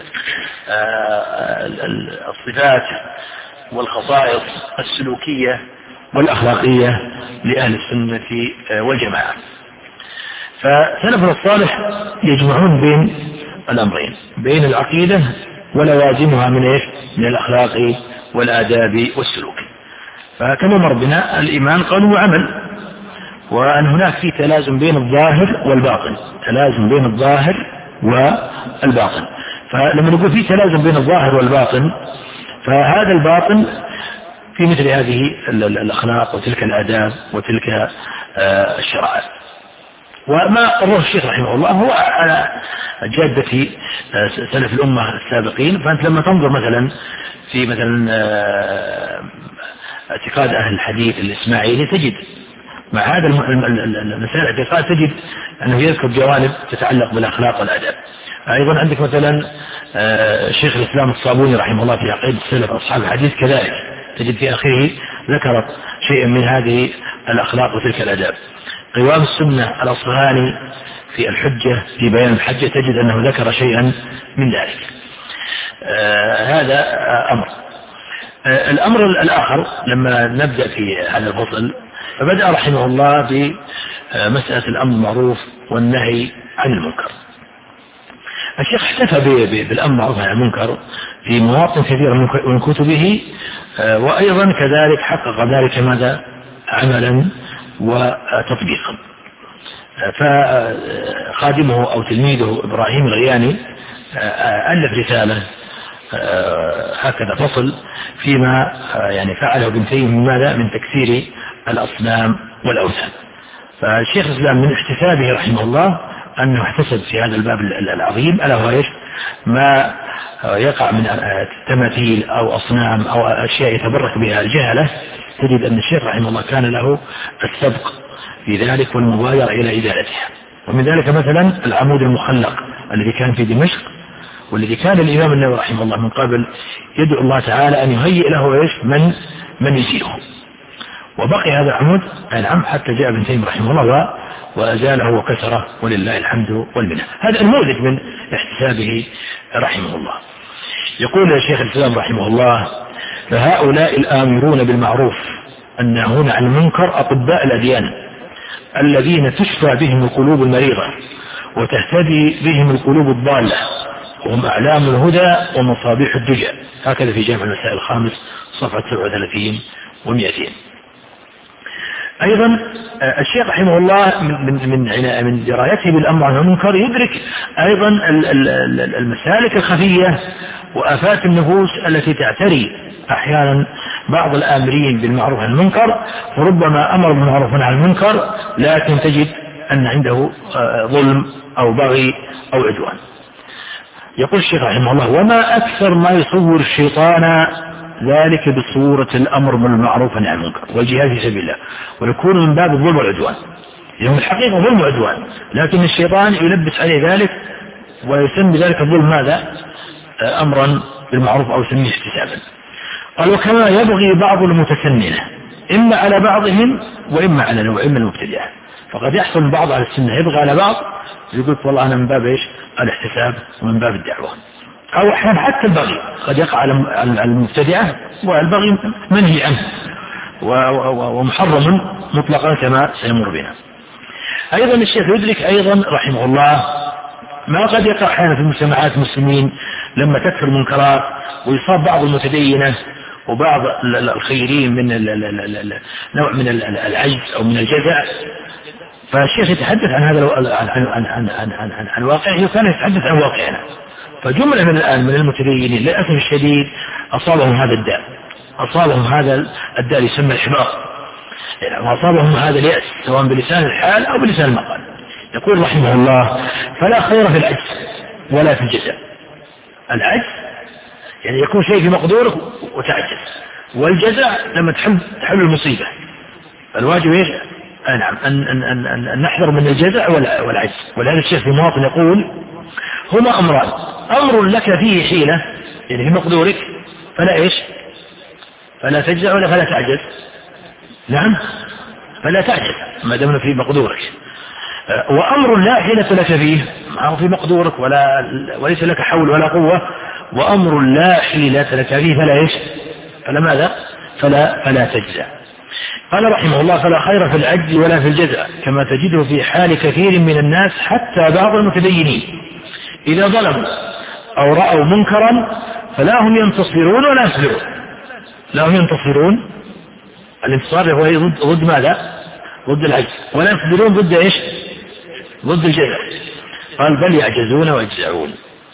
A: الصفات والخصائص السلوكية والأخلاقية لأهل السنة والجماعة. فسلفنا الصالح يجمعون بين الأمرين، بين العقيدة ولوازمها من إيش؟ من الأخلاق والآداب والسلوك. فكما مر بنا الإيمان قول وعمل، وأن هناك في تلازم بين الظاهر والباطن، تلازم بين الظاهر والباطن. فلما نقول في تلازم بين الظاهر والباطن فهذا الباطن في مثل هذه الأخلاق وتلك الآداب وتلك الشرائع. وما قرره الشيخ رحمه الله هو على جادة سلف الأمة السابقين. فأنت لما تنظر مثلا في مثلا اعتقاد أهل الحديث الإسماعيلي تجد مع هذا المسائل الاعتقاد تجد أنه يذكر جوانب تتعلق بالأخلاق والآداب. أيضا عندك مثلا شيخ الإسلام الصابوني رحمه الله في عقيدة السلف أصحاب الحديث كذلك تجد في آخره ذكرت شيئا من هذه الأخلاق وتلك الآداب. قوام السنة الأصفهاني في الحجة في بيان الحجة تجد أنه ذكر شيئا من ذلك. آه هذا أمر. آه الأمر الآخر لما نبدأ في هذا الفصل فبدأ رحمه الله بمسألة الأمر بالمعروف والنهي عن المنكر. الشيخ احتفى بالأمر بالمعروف عن المنكر في مواطن كثيرة من كتبه، آه وأيضا كذلك حقق ذلك ماذا عملا وتطبيقا. فخادمه أو تلميذه إبراهيم الغياني ألف رسالة هكذا فصل فيما يعني فعله ابن تيمية من ماذا من تكسير الأصنام والأوثان. فالشيخ الإسلام من احتسابه رحمه الله أنه احتسب في هذا الباب العظيم ألا هو إيش ما يقع من تماثيل أو أصنام أو أشياء يتبرك بها الجهلة. تجد أن الشيخ رحمه الله كان له السبق في ذلك والمبادرة إلى إزالتها. ومن ذلك مثلا العمود المخلق الذي كان في دمشق والذي كان الإمام النووي رحمه الله من قبل يدعو الله تعالى أن يهيئ له إيش من من يزيله، وبقي هذا العمود نعم حتى جاء ابن تيمية رحمه الله وأزاله وكسره ولله الحمد والمنة. هذا النموذج من احتسابه رحمه الله. يقول الشيخ الإسلام رحمه الله فهؤلاء الآمرون بالمعروف الناهون عن المنكر أطباء الأديان الذين تشفى بهم القلوب المريضة وتهتدي بهم القلوب الضالة، وهم أعلام الهدى ومصابيح الدجى. هكذا في جامع المسائل الخامس صفحة سبعة وثلاثين ومئتين. أيضا الشيخ رحمه الله من من من من درايته بالأمر عن المنكر يدرك أيضا المسالك الخفية وآفات النفوس التي تعتري أحيانا بعض الآمرين بالمعروف عن المنكر، وربما أمر بالمعروف عن المنكر لكن تجد أن عنده ظلم أو بغي أو عدوان. يقول الشيخ رحمه الله وما أكثر ما يصور الشيطان ذلك بصورة الأمر بالمعروف عن المنكر والجهاد في سبيل الله، ويكون من باب الظلم والعدوان. يعني الحقيقة ظلم وعدوان، لكن الشيطان يلبس عليه ذلك ويسمي ذلك الظلم ماذا أمرا بالمعروف أو يسميه احتسابا. قال وكما يبغي بعض المتسننة إما على بعضهم وإما على نوع من المبتدعة. فقد يحصل بعض على السنة يبغى على بعض يقول والله أنا من باب إيش الاحتساب ومن باب الدعوة، أو أحيانا حتى البغي قد يقع على المبتدعة والبغي منهي عنه ومحرم مطلقا كما سيمر بنا. أيضا الشيخ يدرك أيضا رحمه الله ما قد يقع أحيانا في مجتمعات المسلمين لما تكثر المنكرات ويصاب بعض المتدينة وبعض الخيرين من نوع من العجز أو من الجزع، فالشيخ يتحدث عن هذا عن عن عن عن عن, عن, عن, عن واقعه، وكان يتحدث عن واقعنا. فجملة من الآن من المتدينين للأسف الشديد أصابهم هذا الداء، أصابهم هذا الداء يسمى الإحباط، يعني وأصابهم هذا اليأس سواء بلسان الحال أو بلسان المقال. يقول رحمه الله: فلا خير في العجز ولا في الجزاء. العجز يعني يكون شيء في مقدورك وتعجز، والجزاء لما تحل تحل المصيبة. الواجب ايش؟ نعم أن, أن, أن, أن, أن نحذر من الجزاء والعجز. ولهذا الشيخ في مواطن يقول: هما أمران، أمر لك فيه حيلة يعني في مقدورك فلا إيش؟ فلا تجزع ولا فلا تعجز. نعم، فلا تعجز ما دمنا في مقدورك. وأمر لا حيلة لك فيه، ما في مقدورك ولا وليس لك حول ولا قوة. وأمر لا حيلة لك فيه فلا إيش؟ فلا ماذا؟ فلا فلا تجزع. قال رحمه الله: فلا خير في العجز ولا في الجزع، كما تجده في حال كثير من الناس حتى بعض المتدينين إذا ظلموا أو رأوا منكرا فلا هم ينتصرون ولا يصبرون. لا هم ينتصرون، الانتصار هو ضد, ضد ماذا؟ ضد العجز. ولا يصبرون ضد إيش؟ ضد الجزع. قال: بل يعجزون ويجزعون.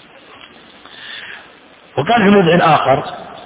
A: وقال في موضع آخر: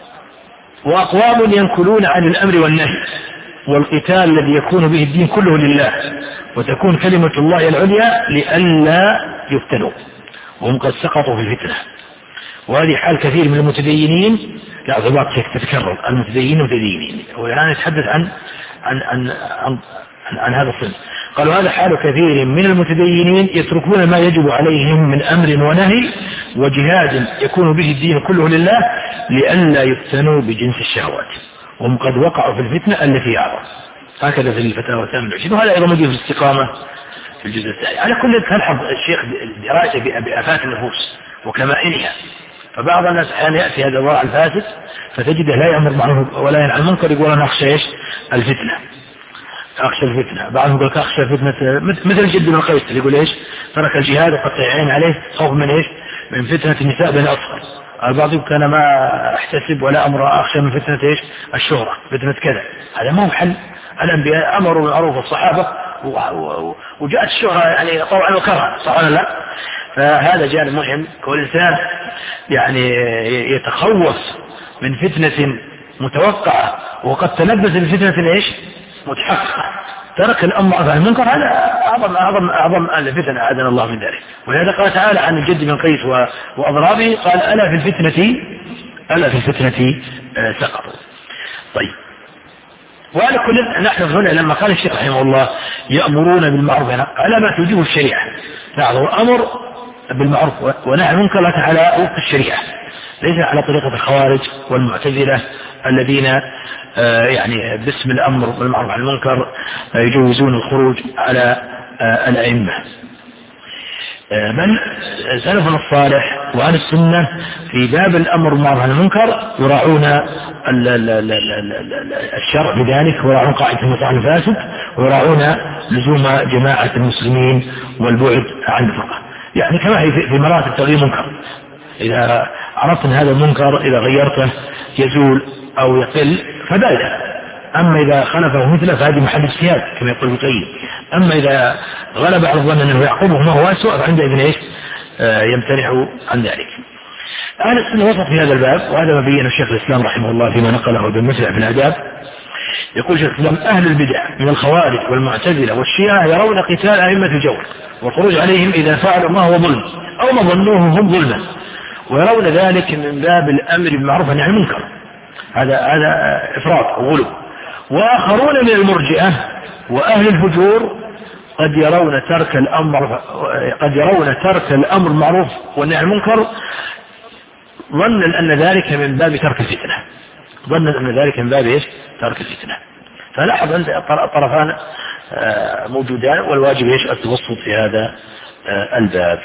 A: وأقوام ينكلون عن الأمر والنهي والقتال الذي يكون به الدين كله لله وتكون كلمة الله العليا لئلا يفتنوا وهم قد سقطوا في الفتنة. وهذه حال كثير من المتدينين، لا ضباط تتكرر، المتدينين المتدينين. والآن يتحدث عن عن عن عن, عن, عن هذا الصنف. قالوا: هذا حال كثير من المتدينين يتركون ما يجب عليهم من أمر ونهي وجهاد يكون به الدين كله لله لئلا يفتنوا بجنس الشهوات وهم قد وقعوا في الفتنة التي أعظم. هكذا في الفتاوى الثامنة والعشرين. وهذا أيضا موجود في الاستقامة في الجزء الثاني. على كل تلحظ الشيخ الدراسة بآفات النفوس وكمائنها. فبعض الناس أحيانا يأتي هذا الوضع الفاسد فتجده لا يأمر بالمعروف ولا ينهى عن المنكر، يقول: أنا أخشى إيش؟ الفتنة، أخشى الفتنة. بعضهم يقول: أخشى فتنة، مثل جد بن قيس يقول إيش؟ ترك الجهاد وقد عين عليه خوف من إيش؟ من فتنة النساء بين أصغر. البعض يقول: أنا ما أحتسب ولا أمر أخشى من فتنة إيش؟ الشهرة، فتنة كذا. هذا ما هو حل. الأنبياء أمروا بالمعروف الصحابة وجاءت الشهرة يعني طوعا وكرها، صح ولا لا؟ فهذا جانب مهم. كل إنسان يعني يتخوف من فتنة متوقعة وقد تلبس بفتنة إيش؟ متحققة، ترك الأمر عن المنكر، هذا أعظم أعظم أعظم الفتن، أعاذنا الله من ذلك. ولهذا قال تعالى عن الجد بن قيس وأضرابه: قال: ألا في الفتنة ألا في الفتنة سقطوا. طيب، وعلى كل نحن هنا لما قال الشيخ رحمه الله: يأمرون بالمعروف على ما توجبه الشريعة. نعم، الأمر بالمعروف ونهي عن المنكر على وفق الشريعة، ليس على طريقة الخوارج والمعتزلة الذين آه يعني باسم الأمر بالمعروف عن المنكر آه يجوزون الخروج على آه الأئمة. آه بل سلفنا الصالح وأهل السنة في باب الأمر بالمعروف عن المنكر يراعون الشرع بذلك، ويراعون قاعدة المصلحة الفاسد، ويراعون لزوم جماعة المسلمين والبعد عن الفرقة. يعني كما هي في مراتب تغيير منكر، إذا عرفت أن هذا المنكر إذا غيرته يزول أو يقل فبالغ، أما إذا خلفه مثله فهذه محل اجتهاد كما يقول ابن القيم. أما إذا غلب على الظن أنه يعقبه ما هو أسوأ فعندئذ إيش؟ آه يمتنع عن ذلك. أهل السنة وسط في هذا الباب، وهذا ما بيّن الشيخ الإسلام رحمه الله فيما نقله بالمسرع في الآداب. يقول الشيخ الإسلام: أهل البدع من الخوارج والمعتزلة والشيعة يرون قتال أئمة الجور والخروج عليهم إذا فعلوا ما هو ظلم أو ما ظنوه هم ظلما، ويرون ذلك من باب الأمر بالمعروف والنهي عن المنكر. هذا هذا إفراط وغلو. وآخرون من المرجئة وأهل الفجور قد يرون ترك الأمر قد يرون ترك الأمر بالمعروف والنهي عن المنكر ظنا أن ذلك من باب ترك الفتنة، ظنا أن ذلك من باب إيش؟ ترك الفتنة. فلاحظ أن الطرفان موجودان، والواجب إيش؟ التوسط في هذا الباب.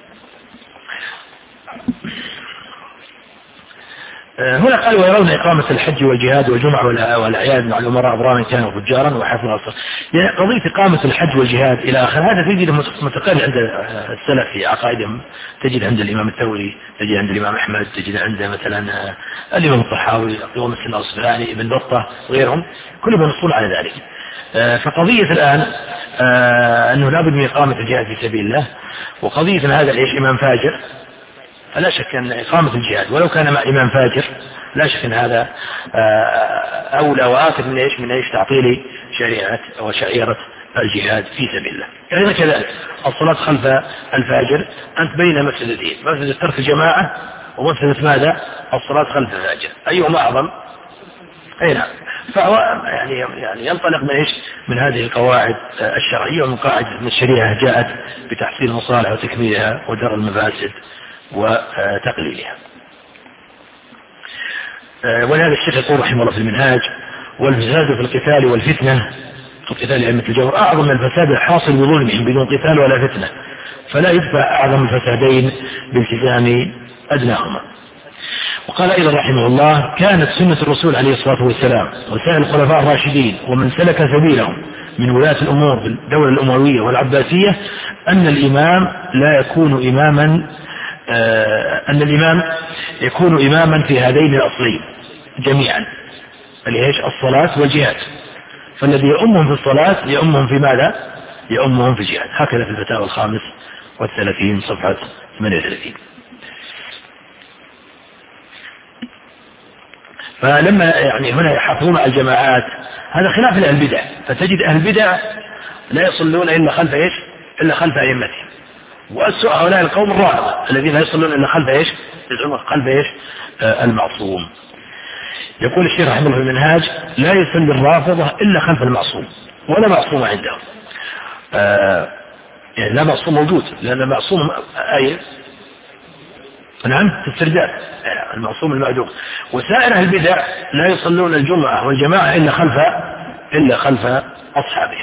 A: هنا قال: ويرون إقامة الحج والجهاد والجمعة والأعياد مع الأمراء أبرارا كانوا فجارا وحفظوا الصلاة. يعني قضية إقامة الحج والجهاد إلى آخر هذا تجد متقل عند السلف في عقائدهم، تجد عند الإمام الثوري، تجد عند الإمام أحمد، تجد عند مثلا الإمام الطحاوي، الإمام السنة الصفراني، ابن بطة وغيرهم، كلهم ينصون على ذلك. فقضية الآن أنه لابد من إقامة الجهاد في سبيل الله، وقضية أن هذا العيش إمام فاجر، فلا شك أن إقامة الجهاد ولو كان مع إمام فاجر لا شك أن هذا أولى وآخر من إيش من إيش تعطيل شريعة وشعيرة الجهاد في سبيل الله. يعني كذلك الصلاة خلف الفاجر أنت بين مفسدتين، مفسدة ترك الجماعة ومفسدة ماذا؟ الصلاة خلف الفاجر، أيهما أعظم؟ أي نعم. فهو يعني يعني ينطلق من إيش؟ من هذه القواعد الشرعية، ومن قاعدة من الشريعة جاءت بتحصيل المصالح وتكميلها ودرء المفاسد وتقليلها. ولهذا الشيخ يقول رحمه الله في المنهاج: والفساد في القتال والفتنة، قتال أئمة الجور أعظم من الفساد الحاصل بظلمهم بدون قتال ولا فتنة، فلا يدفع أعظم الفسادين بالتزام أدناهما. وقال أيضا رحمه الله: كانت سنة الرسول عليه الصلاة والسلام وسائر الخلفاء الراشدين ومن سلك سبيلهم من ولاة الأمور في الدولة الأموية والعباسية أن الإمام لا يكون إماما آه أن الإمام يكون إماما في هذين الأصلين جميعا، اللي هي الصلاة والجهاد. فالذي يؤمهم في الصلاة يؤمهم في ماذا؟ يؤمهم في الجهاد. هكذا في الفتاوى الخامس والثلاثين صفحة ثمانية وثلاثين. فلما يعني هنا يحافظون على الجماعات هذا خلاف لأهل البدع، فتجد أهل البدع لا يصلون إلا خلف إيش؟ إلا خلف أئمتهم. وأسوأ هؤلاء القوم الرافضة الذين لا يصلون إلا خلف إيش؟ خلف إيش؟ آه المعصوم. يقول الشيخ رحمه الله في المنهاج: لا يصلي الرافضة إلا خلف المعصوم، ولا معصوم عندهم. آه يعني لا معصوم موجود، لأن المعصوم أي نعم في السرداب المعصوم المعدوم. وسائر أهل البدع لا يصلون الجمعة والجماعة إلا خلف إلا خلف أصحابهم،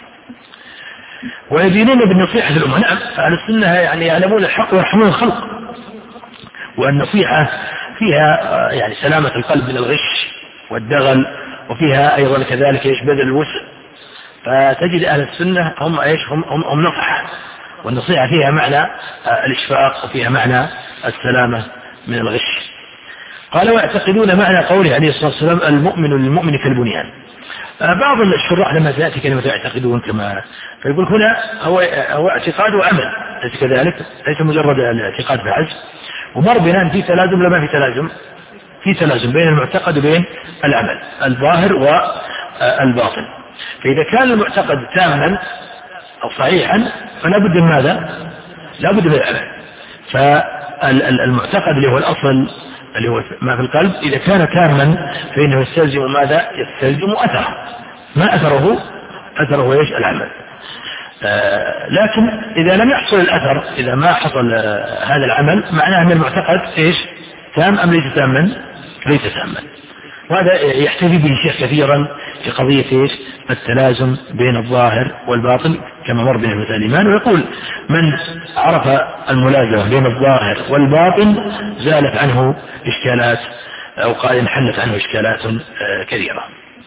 A: ويدينون بالنصيحة للأمة. نعم، أهل السنة يعني يعلمون الحق ويرحمون الخلق، والنصيحة فيها يعني سلامة القلب من الغش والدغل، وفيها أيضا كذلك إيش بذل الوسع. فتجد أهل السنة هم إيش هم هم, هم نصح، والنصيحة فيها معنى الإشفاق وفيها معنى السلامة من الغش. قال: ويعتقدون معنى قوله عليه الصلاة والسلام: المؤمن للمؤمن كالبنيان. بعض الشراح لما تأتي كلمة يعتقدون كما فيقول هنا هو هو اعتقاد وعمل، ليس كذلك، ليس مجرد الاعتقاد بالعزم. ومر بنا أن في تلازم لما في تلازم في تلازم بين المعتقد وبين العمل الظاهر والباطن. فإذا كان المعتقد تاما أو صحيحا فلا بد من ماذا؟ لا بد من العمل. فالمعتقد اللي هو الأصل اللي هو ما في القلب إذا كان تاما فإنه يستلزم ماذا؟ يستلزم أثره. ما أثره؟ أثره إيش؟ العمل. آه لكن إذا لم يحصل الأثر، إذا ما حصل آه هذا العمل، معناه أن المعتقد إيش؟ تام أم ليس تاما؟ ليس تاما. وهذا يحتفي به الشيخ كثيرا في قضية إيش؟ التلازم بين الظاهر والباطن كما مر بنا مثال الإيمان. ويقول: من عرف الملازمة بين الظاهر والباطن زالت عنه إشكالات، أو قال انحلت عنه إشكالات آه كثيرة.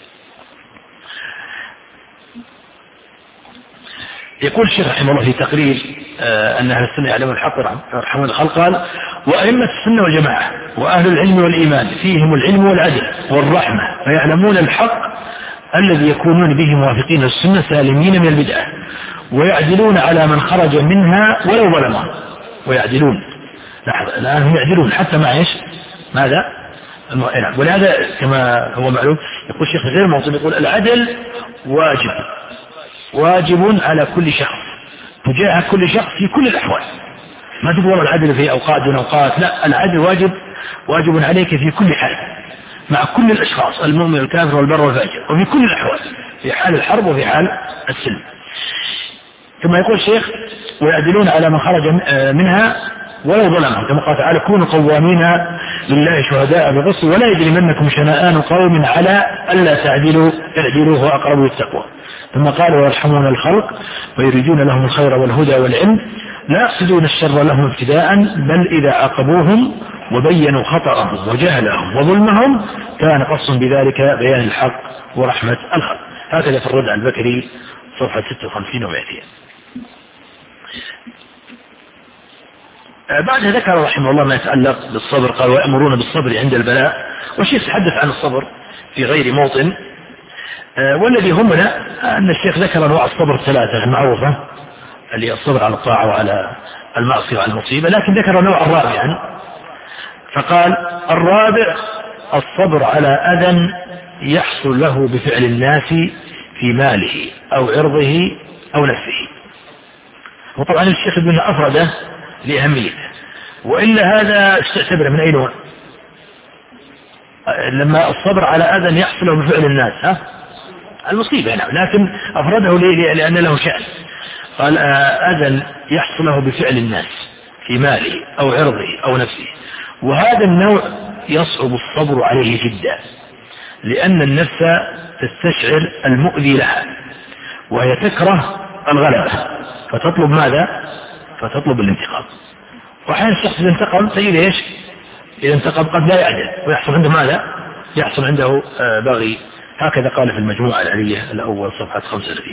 A: يقول الشيخ رحمه الله في تقرير آه أن أهل السنة يعلمون الحق ويرحمون الخلق. قال: وأئمة السنة والجماعة وأهل العلم والإيمان فيهم العلم والعدل والرحمة، فيعلمون الحق الذي يكونون به موافقين السنة سالمين من البدعة، ويعدلون على من خرج منها ولو ظلمهم. ويعدلون، لحظة الآن هم يعدلون حتى مع إيش؟ ماذا؟ ولهذا كما هو معلوم يقول الشيخ غير الموطن، يقول: العدل واجب واجب على كل شخص تجاه كل شخص في كل الأحوال. ما تقول العدل في أوقات دون أوقات، لا، العدل واجب واجب عليك في كل حال مع كل الأشخاص، المؤمن والكافر والبر والفاجر، وفي كل الأحوال، في حال الحرب وفي حال السلم. ثم يقول الشيخ: ويعدلون على من خرج منها ولو ظلمهم، كما قال تعالى: كونوا قوامين لله شهداء بالقسط ولا يجرمنكم شنآن قوم على ألا تعدلوا اعدلوا هو أقرب للتقوى. ثم قال: ويرحمون الخلق ويريدون لهم الخير والهدى والعلم، لا يقصدون الشر لهم ابتداء، بل إذا عاقبوهم وبينوا خطأهم وجهلهم وظلمهم كان قص بذلك بيان الحق ورحمة الخلق. هكذا في الرد على البكري صفحة ستة وخمسين ومائتين. بعد ذكر رحمه الله ما يتعلق بالصبر. قال: ويأمرون بالصبر عند البلاء. والشيخ تحدث عن الصبر في غير موطن، والذي همنا أن الشيخ ذكر أنواع الصبر الثلاثة المعروفة اللي الصبر على الطاعة وعلى المعصية وعلى المصيبة، لكن ذكر نوعا رابعا فقال الرابع الصبر على أذى يحصل له بفعل الناس في ماله أو عرضه أو نفسه. وطبعا الشيخ ابن أفرده لأهميته، وإلا هذا استعتبر من أي نوع؟ لما الصبر على أذى يحصل له بفعل الناس ها المصيبة نعم، لكن أفرده لأن له شأن. قال أذى يحصل له بفعل الناس في ماله أو عرضه أو نفسه، وهذا النوع يصعب الصبر عليه جدا، لأن النفس تستشعر المؤذي لها وهي تكره الغلبة فتطلب ماذا؟ فتطلب الانتقام. وأحيانا الشخص إذا انتقم تجد إيش؟ إذا انتقم قد لا يعدل ويحصل عنده ماذا؟ يحصل عنده بغي. هكذا قال في المجموعة العلية الأول صفحة خمسة وثلاثين.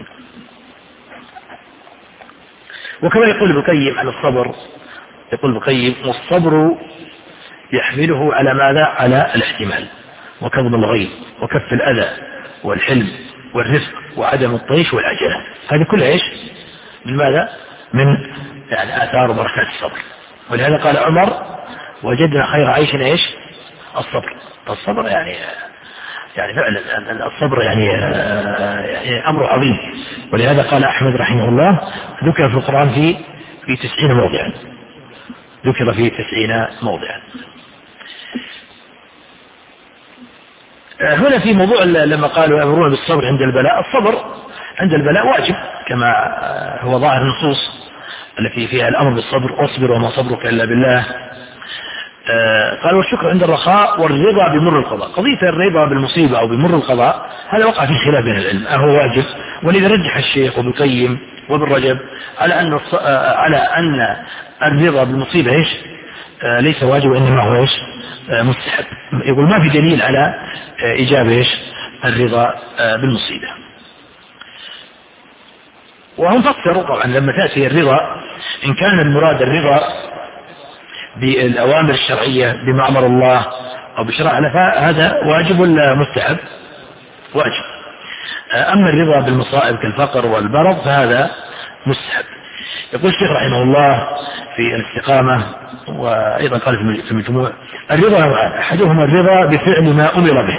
A: وكما يقول ابن القيم على الصبر، يقول ابن القيم والصبر يحمله على ماذا؟ على الاحتمال وكظم الغيظ وكف الأذى والحلم والرفق وعدم الطيش والعجلة. هذه كلها ايش؟ من ماذا؟ من يعني آثار وبركات الصبر. ولهذا قال عمر وجدنا خير عيشنا ايش؟ الصبر. الصبر يعني يعني فعلا الصبر يعني, يعني أمر عظيم. ولهذا قال أحمد رحمه الله ذكر في القرآن في في تسعين موضعا، ذكر في تسعين موضعا. هنا في موضوع لما قالوا يأمرون بالصبر عند البلاء، الصبر عند البلاء واجب كما هو ظاهر النصوص التي فيها الأمر بالصبر، واصبر وما صبرك إلا بالله. قال والشكر عند الرخاء والرضا بمر القضاء. قضية الرضا بالمصيبة أو بمر القضاء هذا وقع في خلاف بين العلم أهو واجب، ولذا رجح الشيخ وابن القيم وابن رجب على أن على أن الرضا بالمصيبة إيش ليس واجب وإنما هو إيش مستحب. يقول ما في دليل على إيجاب إيش الرضا بالمصيبة. وهم فسروا طبعا لما تأتي الرضا إن كان المراد الرضا بالأوامر الشرعية بما أمر الله أو بشرع هذا واجب ولا مستحب؟ واجب. أما الرضا بالمصائب كالفقر والبرد فهذا مستحب. يقول الشيخ رحمه الله في الاستقامة وأيضا قال في المجموع الرضا نوعان، أحدهما الرضا بفعل ما أمر به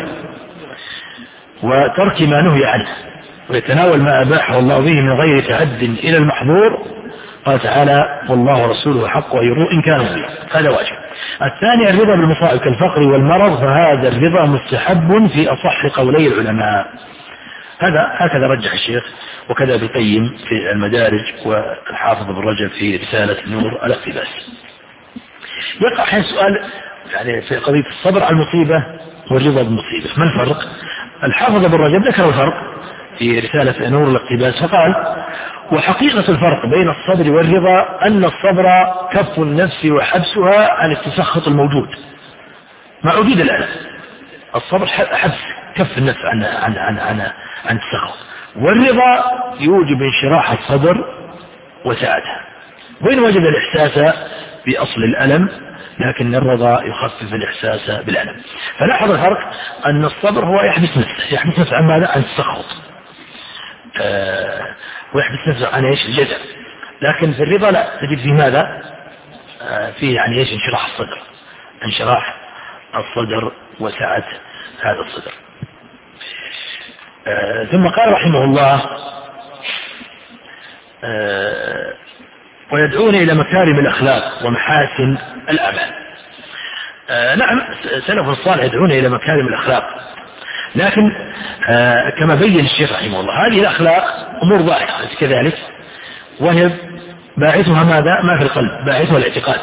A: وترك ما نهي عنه ويتناول ما أباحه الله به من غير تعد إلى المحظور. قال تعالى والله ورسوله حق أن يرضوا إن كانوا به، هذا واجب. الثاني الرضا بالمصائب كالفقر والمرض فهذا الرضا مستحب في أصح قولي العلماء. هذا هكذا رجح الشيخ وكذا ابن القيم في المدارج والحافظ ابن رجب في رسالة نور الاقتباس. يقع حين سؤال يعني في قضية الصبر على المصيبة والرضا بالمصيبة ما الفرق؟ الحافظ ابن رجب ذكر الفرق في رسالة نور الاقتباس فقال وحقيقة الفرق بين الصبر والرضا أن الصبر كف النفس وحبسها عن التسخط الموجود مع وجود الألم. الصبر حبس كف النفس عن عن عن عن, عن التسخط، والرضا يوجب انشراح الصدر وسعتها. وين وجد الإحساس بأصل الألم لكن الرضا يخفف الإحساس بالألم. فلاحظ الفرق أن الصبر هو يحبس نفسه يحبس نفسه عن ماذا؟ عن التسخط آه ويحبس نفسه عن ايش؟ الجزع. لكن في الرضا لا تجد فيه ماذا؟ آه فيه يعني ايش؟ انشراح الصدر انشراح الصدر وسعة هذا الصدر. آه ثم قال رحمه الله آه ويدعون إلى مكارم الأخلاق ومحاسن الأعمال. آه نعم سلف الصالح يدعون إلى مكارم الأخلاق، لكن آه كما بين الشيخ رحمه الله هذه الأخلاق أمور ظاهرة كذلك وهي باعثها ماذا؟ ما في القلب، باعثها الاعتقاد.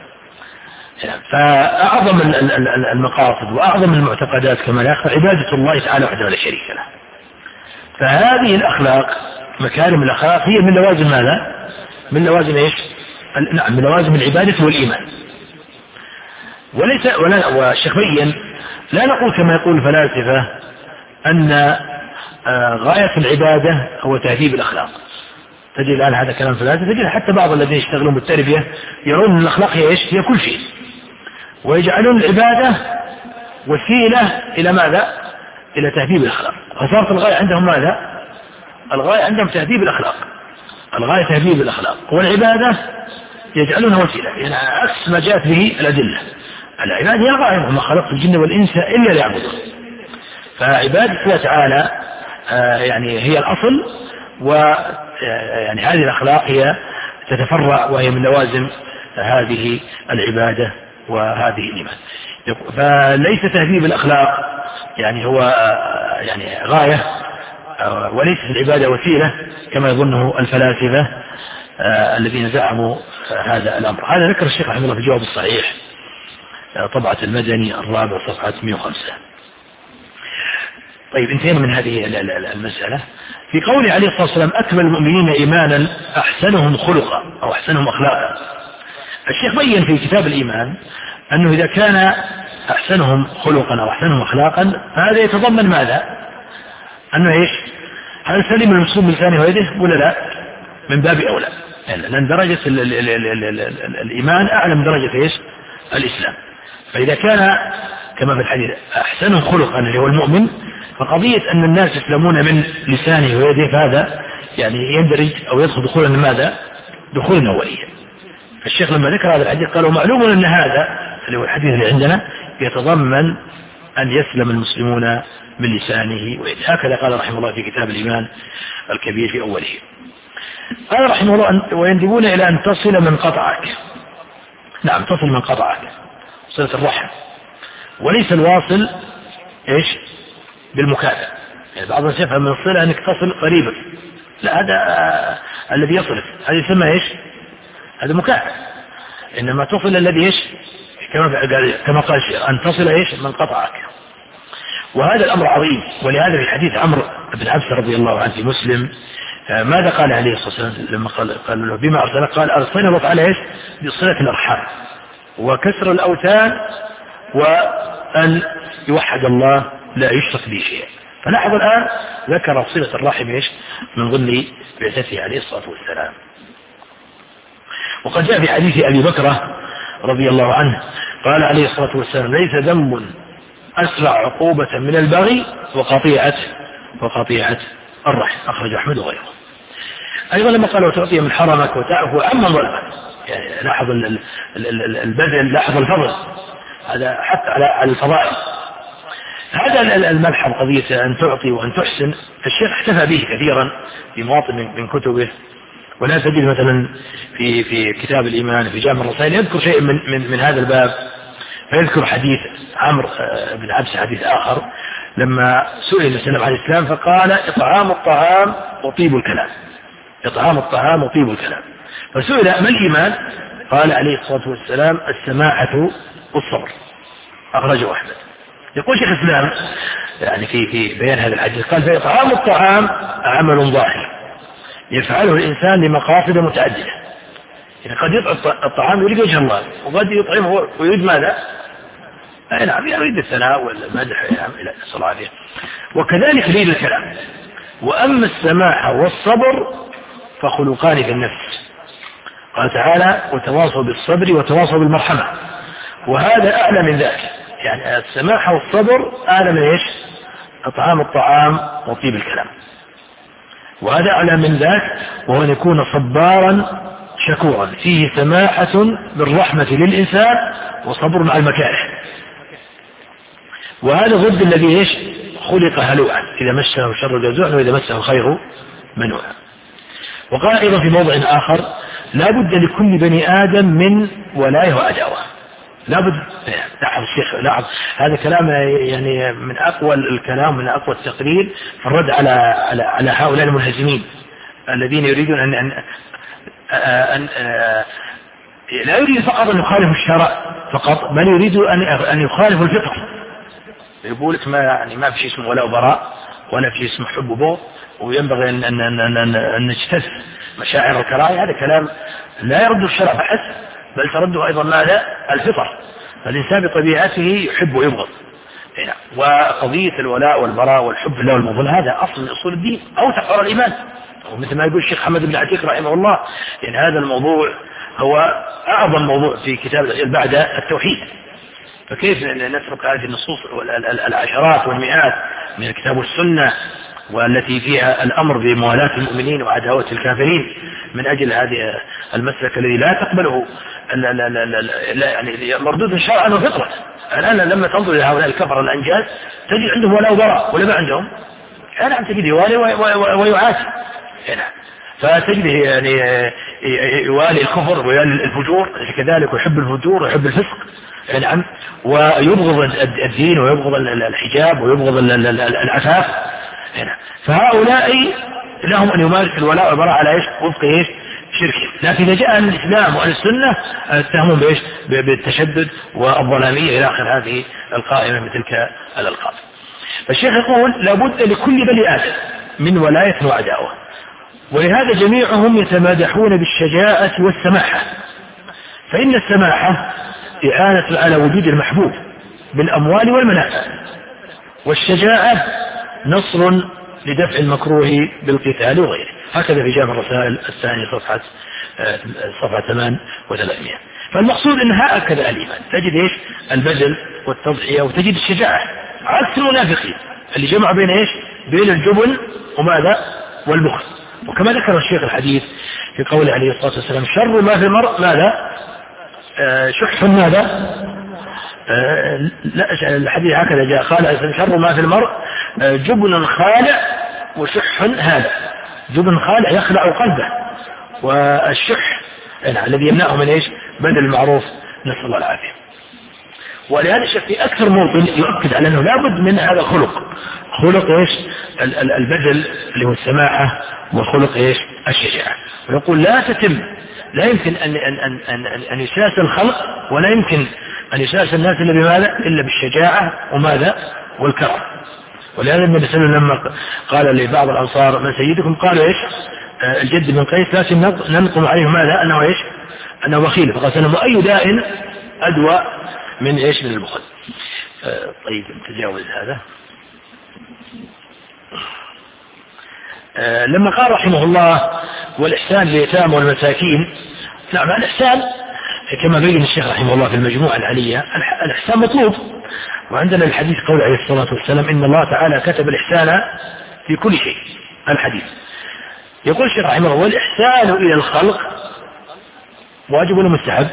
A: فأعظم المقاصد وأعظم المعتقدات كما لا يخفى عبادة الله تعالى وحده لا شريك له. فهذه الأخلاق مكارم الأخلاق هي من لوازم ماذا؟ من لوازم ايش؟ نعم من لوازم العبادة والإيمان. وليس ولا والشيخ بين لا نقول كما يقول الفلاسفة أن غاية العبادة هو تهذيب الأخلاق. تجد الآن هذا كلام فلاسفة، تجد حتى بعض الذين يشتغلون بالتربية يرون أن الأخلاق هي ايش؟ هي كل شيء، ويجعلون العبادة وسيلة إلى ماذا؟ إلى تهذيب الأخلاق. فصارت الغاية عندهم ماذا؟ الغاية عندهم تهذيب الأخلاق، الغاية تهذيب الأخلاق، والعبادة يجعلونها وسيلة، يعني عكس ما جاءت به الأدلة. العبادة هي الغاية، وما خلقت الجن والإنس إلا ليعبدون. فعبادة الله تعالى يعني هي الأصل، ويعني هذه الأخلاق هي تتفرع وهي من لوازم هذه العبادة وهذه الإيمان. فليس تهذيب الأخلاق يعني هو يعني غاية، وليست العبادة وسيلة كما يظنه الفلاسفة الذين زعموا هذا الأمر. هذا ذكر الشيخ رحمه الله في الجواب الصحيح طبعة المدني الرابع صفحة مئة وخمسة. طيب انتهينا من هذه المسألة. في قوله عليه الصلاة والسلام أكمل المؤمنين إيمانا أحسنهم خلقا أو أحسنهم أخلاقا، الشيخ بين في كتاب الإيمان أنه إذا كان أحسنهم خلقا أو أحسنهم أخلاقا هذا يتضمن ماذا؟ أنه إيش؟ هل سلم المسلم بلسانه ويده ولا لا؟ من باب أولى، لأن درجة ال ال ال ال ال ال الإيمان أعلى من درجة إيش؟ الإسلام. فإذا كان كما في الحديث أحسنهم خلقا اللي هو المؤمن، فقضية أن الناس يسلمون من لسانه ويده فهذا يعني يندرج أو يدخل دخولا من ماذا؟ دخولا أوليا. فالشيخ لما ذكر هذا الحديث قالوا معلوم أن هذا اللي هو الحديث اللي عندنا يتضمن أن يسلم المسلمون من لسانه ويده. هكذا قال رحمه الله في كتاب الإيمان الكبير في أوله. قال رحمه الله ويندبون إلى أن تصل من قطعك. نعم، تصل من قطعك، صلة الرحم، وليس الواصل إيش؟ بالمكافأة. يعني بعض الناس يفهم من الصلة أنك تصل قريبا، لا، هذا آه الذي يصلك هذا يسمى إيش؟ هذا مكافأة. إنما تصل الذي إيش؟ كما قال كما قال أن تصل إيش؟ من قطعك. وهذا الأمر عظيم، ولهذا في حديث عمرو بن عبس رضي الله عنه في مسلم آه ماذا قال عليه الصلاة والسلام لما قال قال له بما أرسلك؟ قال أرسلنا الله تعالى إيش؟ بصلة الأرحام وكسر الأوثان وأن يوحد الله لا يشرك به شيئا. فلاحظ الآن ذكر صلة الرحم إيش؟ من ضمن بعثته عليه الصلاة والسلام. وقد جاء في حديث أبي بكرة رضي الله عنه قال عليه الصلاة والسلام ليس ذنب أسرع عقوبة من البغي وقطيعة وقطيعة الرحم، أخرج أحمد وغيره. أيضا لما قال وتعطي من حرمك وتعفو عمن ظلمك، يعني لاحظ البذل، لاحظ الفضل، هذا حتى على الفضائل. هذا الملحظ قضية أن تعطي وأن تحسن، الشيخ احتفى به كثيرا في مواطن من كتبه، ولا تجد مثلا في في كتاب الإيمان في جامع الرسائل يذكر شيء من من, من هذا الباب، فيذكر حديث عمرو بن عبس حديث آخر لما سئل وسلم عن الإسلام فقال إطعام الطعام وطيب الكلام، إطعام الطعام وطيب الكلام. فسئل ما الإيمان؟ قال عليه الصلاة والسلام السماحة والصبر، أخرجه أحمد. يقول شيخ الإسلام يعني في في بيان هذا الحديث قال فإطعام الطعام عمل ظاهر يفعله الإنسان لمقاصد متعددة، يعني قد يطعم الطعام يريد وجه الله، وقد يطعمه ويريد ماذا؟ أي نعم، يريد الثناء والمدح إلى الصلاة. وكذلك يريد الكلام. وأما السماحة والصبر فخلقان في النفس، قال تعالى وتواصوا بالصبر وتواصوا بالمرحمة، وهذا أعلى من ذلك. يعني السماحة والصبر أعلى من إيش؟ إطعام الطعام وطيب الكلام. وهذا أعلى من ذلك، وهو أن يكون صبارا شكورا فيه سماحة بالرحمة للإنسان وصبر على المكاره. وهذا ضد الذي إيش؟ خلق هلوعا إذا مسه شر جزوعا وإذا مسه خير منوعا. وقال أيضا في موضع آخر لا بد لكل بني آدم من ولاية وعداوة، لا بد. لاحظ الشيخ، لاحظ هذا كلام يعني من أقوى الكلام، من أقوى التقرير في الرد على على على هؤلاء المنهزمين الذين يريدون أن أن, أن, أن لا يريد فقط أن يخالف الشرع فقط، بل يريد أن أن يخالف الفطر. يقول لك ما يعني ما في شيء اسمه ولاء وبراء، ولا في شيء اسمه حب وبغض، وينبغي أن أن أن, أن, أن نجتث مشاعر الكراهية. هذا كلام لا يرد الشرع بحث، بل ترده أيضا ماذا؟ الفطر. فالإنسان بطبيعته يحب ويبغض. وقضية الولاء والبراء والحب الله والمظلة هذا أصل من أصول الدين أو تقرر الإيمان، ومثل ما يقول الشيخ حمد بن عتيق رحمه الله، يعني هذا الموضوع هو أعظم موضوع في كتاب بعد التوحيد. فكيف نترك هذه النصوص العشرات والمئات من الكتاب والسنة والتي فيها الأمر بموالاة المؤمنين وعداوة الكافرين من أجل هذه المسلك الذي لا تقبله لا لا لا لا لا يعني مردود شرعا وفطرة. الآن لما تنظر إلى هؤلاء الكفر الأنجاز تجد عندهم ولا براء ولا ما عندهم، أنا عم تجد يوالي ويعاتي هنا، فتجده يعني يوالي الكفر ويوالي الفجور كذلك، ويحب الفجور ويحب الفسق نعم، ويبغض الدين ويبغض الحجاب ويبغض العفاف هنا. فهؤلاء لهم أن يمارس الولاء والبراء على إيش؟ وفق إيش؟ شركه. لكن إذا جاء الإسلام وأهل السنة اتهمون بإيش؟ بالتشدد والظلامية إلى آخر هذه القائمة من تلك الألقاب. فالشيخ يقول لابد لكل بني آدم من ولاية وعداوة، ولهذا جميعهم يتمادحون بالشجاعة والسماحة، فإن السماحة إعانة على وجود المحبوب بالأموال والمنافع، والشجاعة نصر لدفع المكروه بالقتال وغيره. هكذا في جامع الرسائل الثاني صفحة صفحة ثمان وثلاثمائة. فالمقصود أن هكذا الإيمان، تجد إيش؟ البذل والتضحية، وتجد الشجاعة عكس المنافقين اللي جمع بين إيش؟ بين الجبن وماذا؟ والبخل. وكما ذكر الشيخ الحديث في قوله عليه الصلاة والسلام شر ما في المرء ماذا؟ آه شح ماذا؟ آه لا الحديث هكذا جاء، قال شر ما في المرء آه جبن خالع وشح هذا. جبن خالع يخلع قلبه، والشح يعني الذي يمنعه من إيش؟ بذل المعروف، نسأل الله العافية. ولهذا الشيخ في أكثر موطن يؤكد على أنه لابد من هذا الخلق، خلق إيش؟ البذل اللي هو السماحة، وخلق إيش؟ الشجاعة. ويقول لا تتم، لا يمكن أن أن أن أن, أن يساس الخلق، ولا يمكن أن يساس الناس إلا بماذا؟ إلا بالشجاعة وماذا؟ والكرم. ولهذا النبي صلى الله عليه وسلم لما قال لبعض الأنصار من سيدكم؟ قالوا إيش؟ الجد بن قيس، لكن ننقم عليه ماذا؟ أنه إيش؟ أنه بخيل. فقال سلم أي داء أدوى من إيش؟ من البخل. آه طيب نتجاوز هذا. آه لما قال رحمه الله والإحسان لليتامى والمساكين، نعم الإحسان كما بين الشيخ رحمه الله في المجموعة العلية، الإحسان مطلوب. وعندنا الحديث قول عليه الصلاة والسلام إن الله تعالى كتب الإحسان في كل شيء، الحديث. يقول الشيخ رحمه الله والإحسان إلى الخلق واجب ولا مستحب؟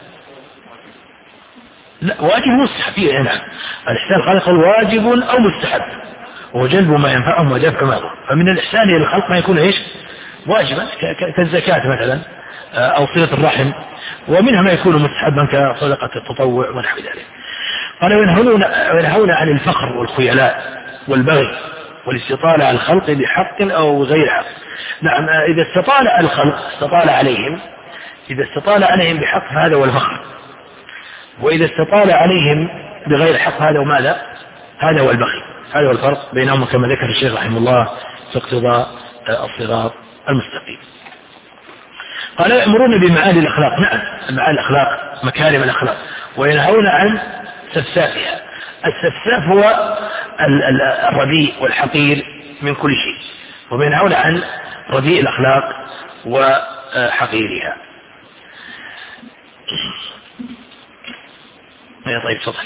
A: لا واجب مستحب. نعم الإحسان خلق واجب أو مستحب، وجلب ما ينفعهم ودفع ما يضرهم. فمن الإحسان إلى الخلق ما يكون إيش؟ واجبا كالزكاة مثلا أو صلة الرحم، ومنها ما يكون مستحبا كصدقة التطوع ونحو ذلك. قال وينهون عن الفخر والخيلاء والبغي والاستطالة على الخلق بحق أو غير حق. نعم إذا استطال الخلق استطال عليهم، إذا استطال عليهم بحق فهذا هو الفخر، وإذا استطال عليهم بغير حق هذا وماذا؟ هذا هو البخل. هذا هو الفرق بينهم كما ذكر الشيخ رحمه الله في اقتضاء الصراط المستقيم. قال يأمرون بمعالي الأخلاق، نعم معالي الأخلاق مكارم الأخلاق، وينهون عن سفسافها. السفساف هو الرديء والحقير من كل شيء، وينهون عن رديء الأخلاق وحقيرها. يا طيب تفضل.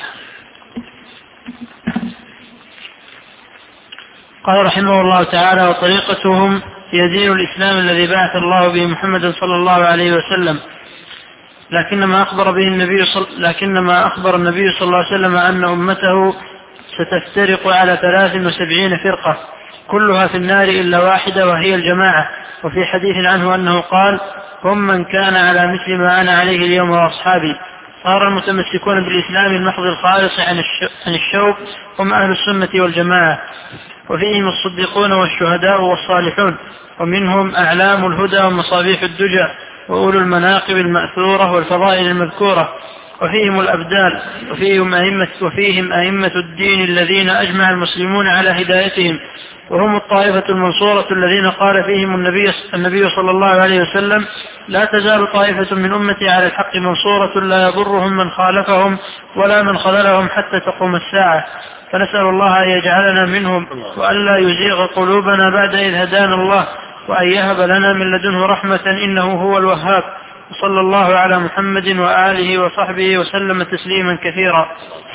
B: قال رحمه الله تعالى وطريقتهم هي دين الإسلام الذي بعث الله به محمد صلى الله عليه وسلم، لكنما أخبر به النبي صل... لكنما أخبر النبي صلى الله عليه وسلم أن أمته ستفترق على ثلاث وسبعين فرقة كلها في النار إلا واحدة وهي الجماعة. وفي حديث عنه أنه قال هم من كان على مثل ما أنا عليه اليوم وأصحابي. صار المتمسكون بالإسلام المحض الخالص عن الشوك هم أهل السنة والجماعة، وفيهم الصديقون والشهداء والصالحون، ومنهم أعلام الهدى ومصابيح الدجى وأولو المناقب المأثورة والفضائل المذكورة، وفيهم الأبدال، وفيهم أئمة, وفيهم أئمة الدين الذين أجمع المسلمون على هدايتهم، وهم الطائفة المنصورة الذين قال فيهم النبي, النبي صلى الله عليه وسلم لا تزال طائفة من أمتي على الحق منصورة لا يضرهم من خالفهم ولا من خذلهم حتى تقوم الساعة. فنسأل الله أن يجعلنا منهم، وأن لا يزيغ قلوبنا بعد إذ هدانا الله، وأن يهب لنا من لدنه رحمة إنه هو الوهاب. وصلى الله على محمد وآله وصحبه وسلم تسليما كثيرا.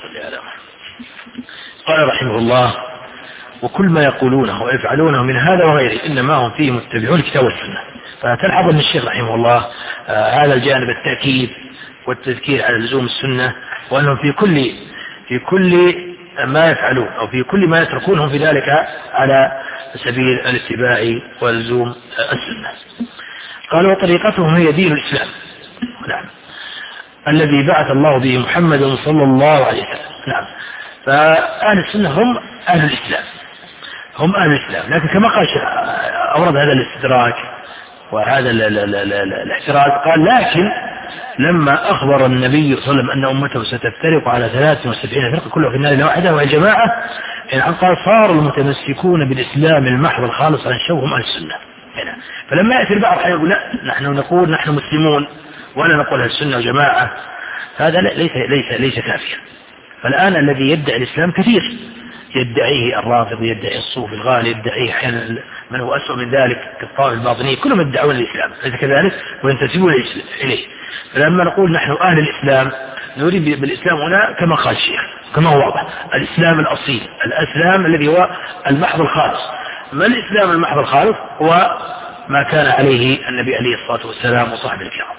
A: قال رحمه الله: وكل ما يقولونه ويفعلونه من هذا وغيره إنما هم فيه متبعون الكتاب والسنة. فتلحظ أن الشيخ رحمه الله آه هذا الجانب التأكيد والتذكير على لزوم السنة، وأنهم في كل في كل ما يفعلون أو في كل ما يتركونهم في ذلك على سبيل الاتباع ولزوم السنة. قال: وطريقتهم هي دين الإسلام، نعم، الذي بعث الله به محمد صلى الله عليه وسلم. نعم، فأهل السنة هم أهل الإسلام، هم أهل الإسلام. لكن كما قال أورد هذا الاستدراك وهذا الاحتراز، قال: لكن لما أخبر النبي صلى الله عليه وسلم أن أمته ستفترق على ثلاث وسبعين فرقة كلها في النار إلا واحدة وهي الجماعة، يعني قال: صار المتمسكون بالإسلام المحض الخالص عن شوهم أهل السنة. هنا فلما يأتي البعض يقول: لا، نحن نقول نحن مسلمون ولا نقول أهل السنة وجماعة، هذا ليس ليس ليس كافيا. فالآن الذي يدعي الإسلام كثير، يدعيه الرافض، يدعي الصوفي الغالي، يدعيه أحيانا من هو أسوأ من ذلك كالطائفة الباطنية، كلهم يدعون الإسلام ليس كذلك وينتسبون إليه. فلما نقول نحن أهل الإسلام نريد بالإسلام هنا كما قال الشيخ، كما هو واضح، الإسلام الأصيل، الإسلام الذي هو المحض الخالص. ما الإسلام المحض الخالص؟ هو ما كان عليه النبي عليه الصلاة والسلام وصحبه الكرام.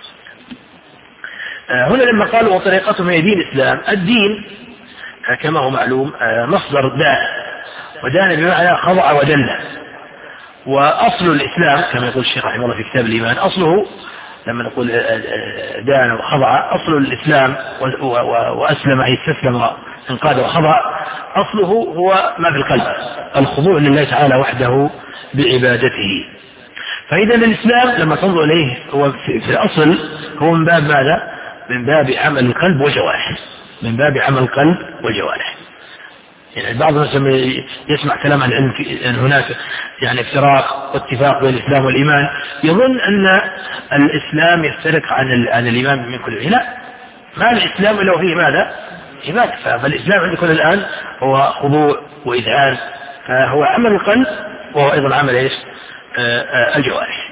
A: هنا لما قالوا وطريقتهم هي دين الإسلام، الدين كما هو معلوم مصدر دان، ودان بمعنى خضع ودل. وأصل الإسلام كما يقول الشيخ رحمه الله في كتاب الإيمان، أصله لما نقول دان وخضع، أصل الإسلام وأسلم أي استسلم انقاد وخضع، أصله هو ما في القلب، الخضوع لله تعالى وحده بعبادته. فإذا الإسلام لما تنظر إليه هو في الأصل هو من باب ماذا؟ من باب عمل القلب وجوارح، من باب عمل القلب وجوارح. يعني بعض الناس يسمع كلام عن العلم أن هناك يعني افتراق واتفاق بين الإسلام والإيمان، يظن أن الإسلام يفترق عن عن الإيمان من كل. لا، ما الإسلام إلا فيه ماذا؟ عبادة. فالإسلام عندكم الآن هو خضوع وإذعان، فهو عمل القلب وهو أيضا عمل إيش؟ الجوارح.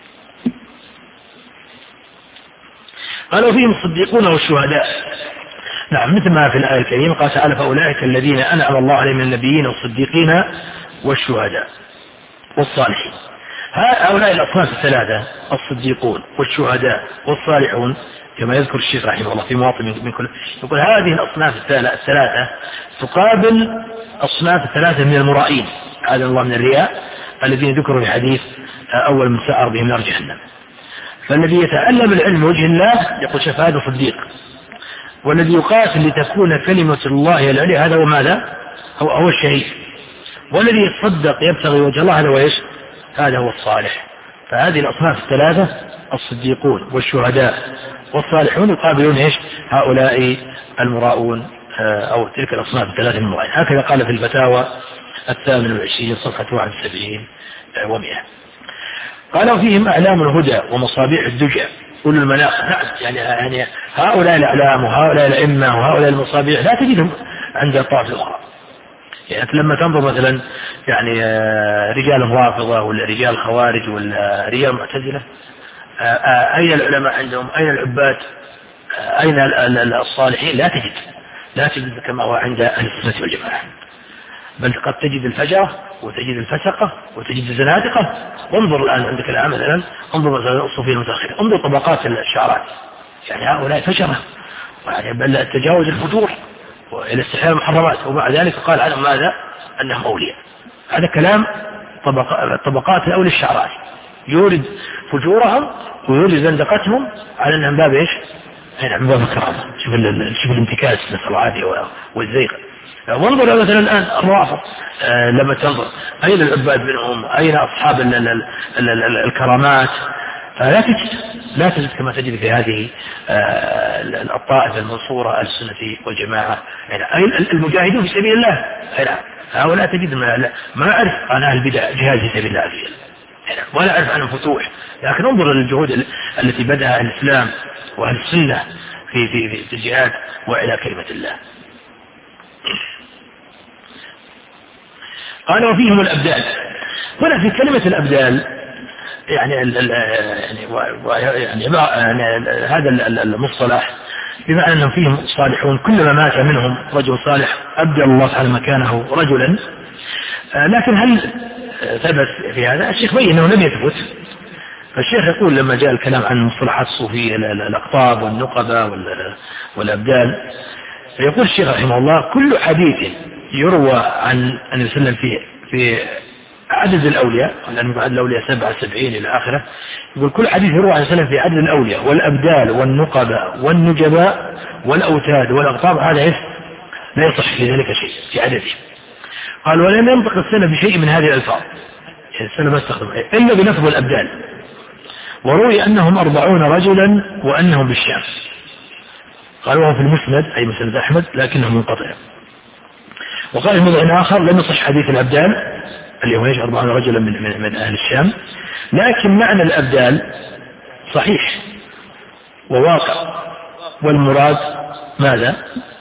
A: قالوا فيهم الصديقون والشهداء، نعم، مثل ما في الآية الكريمة قال تعالى: فأولئك الذين أنعم الله عليهم من النبيين والصديقين والشهداء والصالحين. هؤلاء الأصناف الثلاثة، الصديقون والشهداء والصالحون، كما يذكر الشيخ رحمه الله في مواطن من كل، يقول هذه الأصناف الثلاثة تقابل أصناف الثلاثة من المرائين، عاذنا الله من الرياء، الذين ذكروا في حديث أول من سعر بهم نار جهنم. فالذي يتعلم العلم وجه الله يقول شاف هذا صديق، والذي يقاتل لتكون كلمة الله العليا هذا هو ماذا؟ هو, هو الشهيد. والذي يتصدق يبتغي وجه الله هذا هو ايش؟ هذا هو الصالح. فهذه الأصناف الثلاثة، الصديقون والشهداء والصالحون، يقابلون ايش؟ هؤلاء المراؤون أو تلك الأصناف الثلاثة من المراؤين. هكذا قال في الفتاوى الثامن والعشرين صفحة واحد وسبعين ومئة. قالوا فيهم أعلام الهدى ومصابيح الدجى أولو المناقب. نعم، يعني يعني هؤلاء الأعلام وهؤلاء الأئمة وهؤلاء المصابيح لا تجدهم عند الطائفة الأخرى. يعني لما تنظر مثلا يعني رجال رافضة ولا رجال خوارج ولا رجال معتزلة، أين العلماء عندهم؟ أين العباد؟ أين الصالحين؟ لا تجد لا تجد كما هو عند أهل السنة والجماعة، بل قد تجد الفجرة وتجد الفسقة وتجد الزنادقة. وانظر الآن عندك الآن مثلا، انظر مثلا الصوفية المتأخرة، انظر طبقات الشعرات، يعني هؤلاء فجرة، بل التجاوز الفجور وإلى استحلال المحرمات، ومع ذلك قال عنهم ماذا؟ أنهم أولياء. هذا كلام طبقات الأولي الشعرات، يورد فجورهم ويورد زندقتهم على أنهم باب إيش؟ هنا من باب الكرامة. شوف شوف الانتكاس، نسأل الله العافية والزيغ. وانظر مثلا الآن الرافض، آه لما تنظر أين العباد منهم؟ أين أصحاب ال ال ال ال الكرامات؟ فلا تجد لا تجد كما تجد في هذه آه الطائفة المنصورة السنة والجماعة. يعني أين المجاهدون في سبيل الله؟ هؤلاء تجد ما, ما أعرف عن أهل البدع جهاد في سبيل الله ولا أعرف عنهم فتوح. لكن انظر للجهود التي بدأها الإسلام وأهل السنة في في في الجهاد وإلى كلمة الله. قال وفيهم الأبدال. هنا في كلمة الأبدال يعني ال ال يعني, و يعني, يعني هذا المصطلح بمعنى أنهم فيهم صالحون، كلما مات منهم رجل صالح أبدل الله تعالى مكانه رجلا. لكن هل ثبت في هذا؟ الشيخ بين أنه لم يثبت. فالشيخ يقول لما جاء الكلام عن مصطلحات الصوفية الأقطاب والنقبة والأبدال، فيقول الشيخ رحمه الله كل حديث يروى عن أن يسلم فيه في عدد الأولياء، لأن بعد الأولياء سبعة سبعين إلى آخره، يقول كل حديث يروى عن سلم في عدد الأولياء والأبدال والنقبة والنجباء والأوتاد والأقطاب، هذا لا يصح في ذلك شيء في عدده. قال ولم ينطق السلف بشيء من هذه الألفاظ، يعني السلف ما استخدم إلا بلفظ الأبدال، وروي أنهم أربعون رجلا وأنهم بالشام. قال وهو في المسند أي مسند أحمد لكنه منقطع. وقال في موضع آخر لم يصح حديث الأبدال اللي هو يجعل أربعون رجلا من, من, من أهل الشام، لكن معنى الأبدال صحيح وواقع، والمراد ماذا؟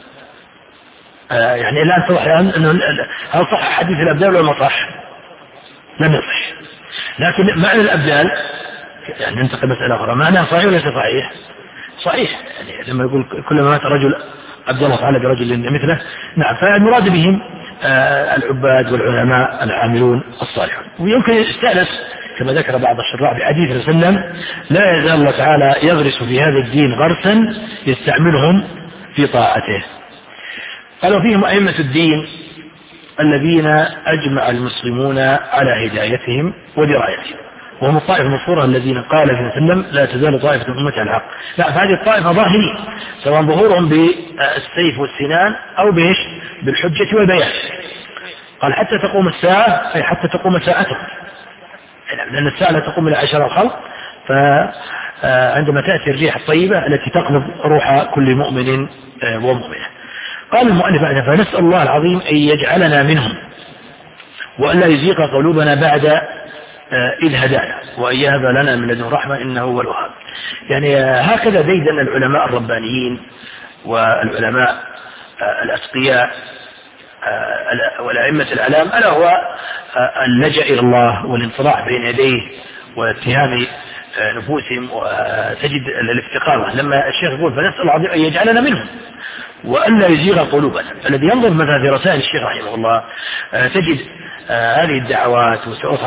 A: آه يعني الآن صح أنه هل صح حديث الأبدال ولا ما صح؟ لم يصح. لكن معنى الأبدال يعني ننتقل مسألة أخرى، معناه صحيح ولا صحيح؟ صحيح، يعني لما يقول كلما مات رجل أبدل الله تعالى برجل مثله. نعم، فالمراد بهم آه العباد والعلماء العاملون الصالحون. ويمكن يستأنس كما ذكر بعض الشراح بحديث صلى الله عليه وسلم لا يزال الله تعالى يغرس في هذا الدين غرسا يستعملهم في طاعته. قالوا فيهم أئمة الدين الذين أجمع المسلمون على هدايتهم ودرايتهم، وهم الطائفة المنصورة الذين قال في وسلم لا تزال طائفة أمتي على الحق. لا، فهذه الطائفة ظاهرين سواء ظهورهم بالسيف والسنان أو بإيش؟ بالحجة والبيان. قال حتى تقوم الساعة، أي حتى تقوم ساعتهم، لأن الساعة لا تقوم إلى عشر الخلق، فعندما تأتي الريح الطيبة التي تقبض روح كل مؤمن ومؤمنة. قال المؤلف فنسأل الله العظيم أن يجعلنا منهم وأن لا يزيغ قلوبنا بعد إذ هدانا وأن يهب لنا من لدنه رحمة إنه هو الوهاب. يعني هكذا ديدن العلماء الربانيين والعلماء الأتقياء والأئمة الأعلام، ألا هو اللجأ إلى الله والانصراح بين يديه واتهام نفوسهم، وتجد الافتقار. لما الشيخ يقول فنسأل الله العظيم أن يجعلنا منهم وأن لا يزيغ قلوبنا، الذي ينظر مثلا في رسائل الشيخ رحمه الله تجد هذه الدعوات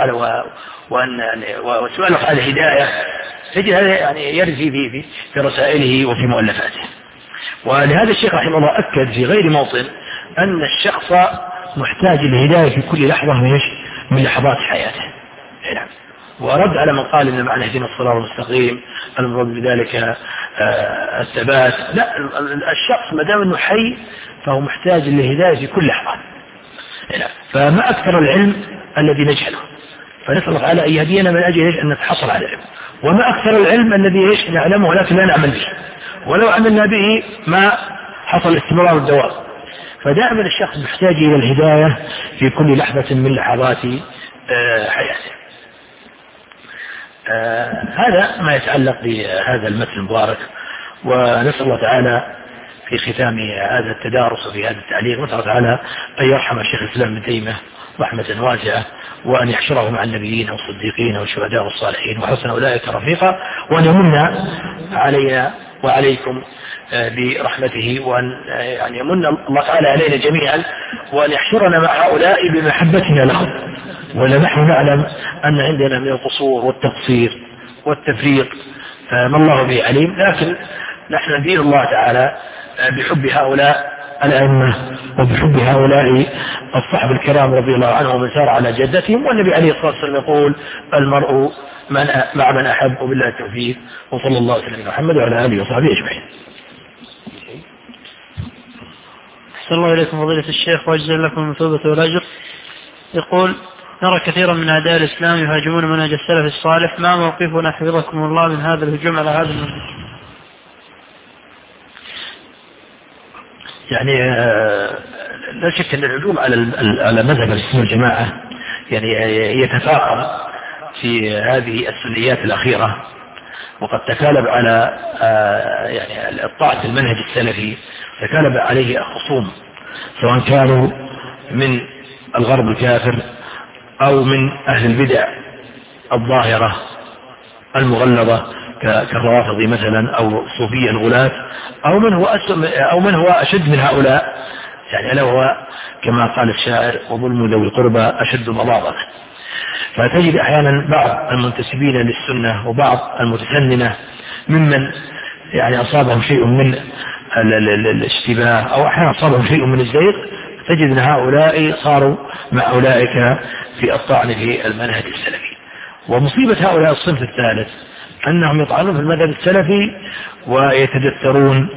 A: وسؤال عن الهداية، تجد هذا يعني يرثي في, في, في رسائله وفي مؤلفاته. ولهذا الشيخ رحمه الله أكد في غير موطن أن الشخص محتاج للهداية في كل لحظة من لحظات حياته. نعم. ورد على من قال إن معنى اهدنا الصراط المستقيم المراد بذلك الثبات، لا، الشخص ما دام انه حي فهو محتاج للهداية في كل لحظة. فما أكثر العلم الذي نجهله، فنسأل الله تعالى أن يهدينا من أجل أن نتحصل على العلم، وما أكثر العلم الذي نعلمه ولكن لا نعمل به، ولو عملنا به ما حصل الاستمرار والدوام. فدائما الشخص محتاج إلى الهداية في كل لحظة من لحظات حياته. آه هذا ما يتعلق بهذا المتن المبارك، ونسأل الله تعالى في ختام هذا التدارس وفي هذا التعليق نسأل الله تعالى أن يرحم الشيخ الإسلام ابن تيمية رحمة واسعة، وأن يحشره مع النبيين والصديقين والشهداء والصالحين وحسن أولئك رفيقا، وأن يمن علينا وعليكم برحمته، وأن يعني يمن الله تعالى علينا جميعا، وأن يحشرنا مع هؤلاء بمحبتنا لهم. ونحن نعلم أن عندنا من القصور والتقصير والتفريط ما الله به عليم، لكن نحن ندين الله تعالى بحب هؤلاء الأئمة وبحب هؤلاء الصحب الكرام رضي الله عنهم ومن سار على جدتهم. والنبي عليه الصلاة والسلام يقول المرء من مع من أحب، وبالله التوفيق، وصلى الله وسلم على محمد وعلى آله وصحبه أجمعين.
B: أحسن الله إليكم فضيلة الشيخ وأجزل لكم المثوبة والأجر. يقول نرى كثيرا من أعداء الإسلام يهاجمون منهج السلف الصالح، ما موقفنا حفظكم الله من هذا الهجوم على هذا المنهج؟
A: يعني لا شك أن الهجوم على على مذهب السنة والجماعة يعني يتفاقم في هذه السنيات الأخيرة، وقد تكالب على يعني الطاعة المنهج السلفي، تكالب عليه الخصوم سواء كانوا من الغرب الكافر أو من أهل البدع الظاهرة المغلظة كالروافض مثلا أو صوفيا الغلاة، أو من هو أو من هو أشد من هؤلاء، يعني ألا هو كما قال الشاعر وظلم ذوي القربى أشد مضاضة. فتجد أحيانا بعض المنتسبين للسنة وبعض المتسننة ممن يعني أصابهم شيء من الاشتباه أو أحيانا أصابهم شيء من الزيغ، تجد أن هؤلاء صاروا مع أولئك في الطعن في المنهج السلفي. ومصيبة هؤلاء الصنف الثالث أنهم يطعنون في المذهب السلفي ويتدثرون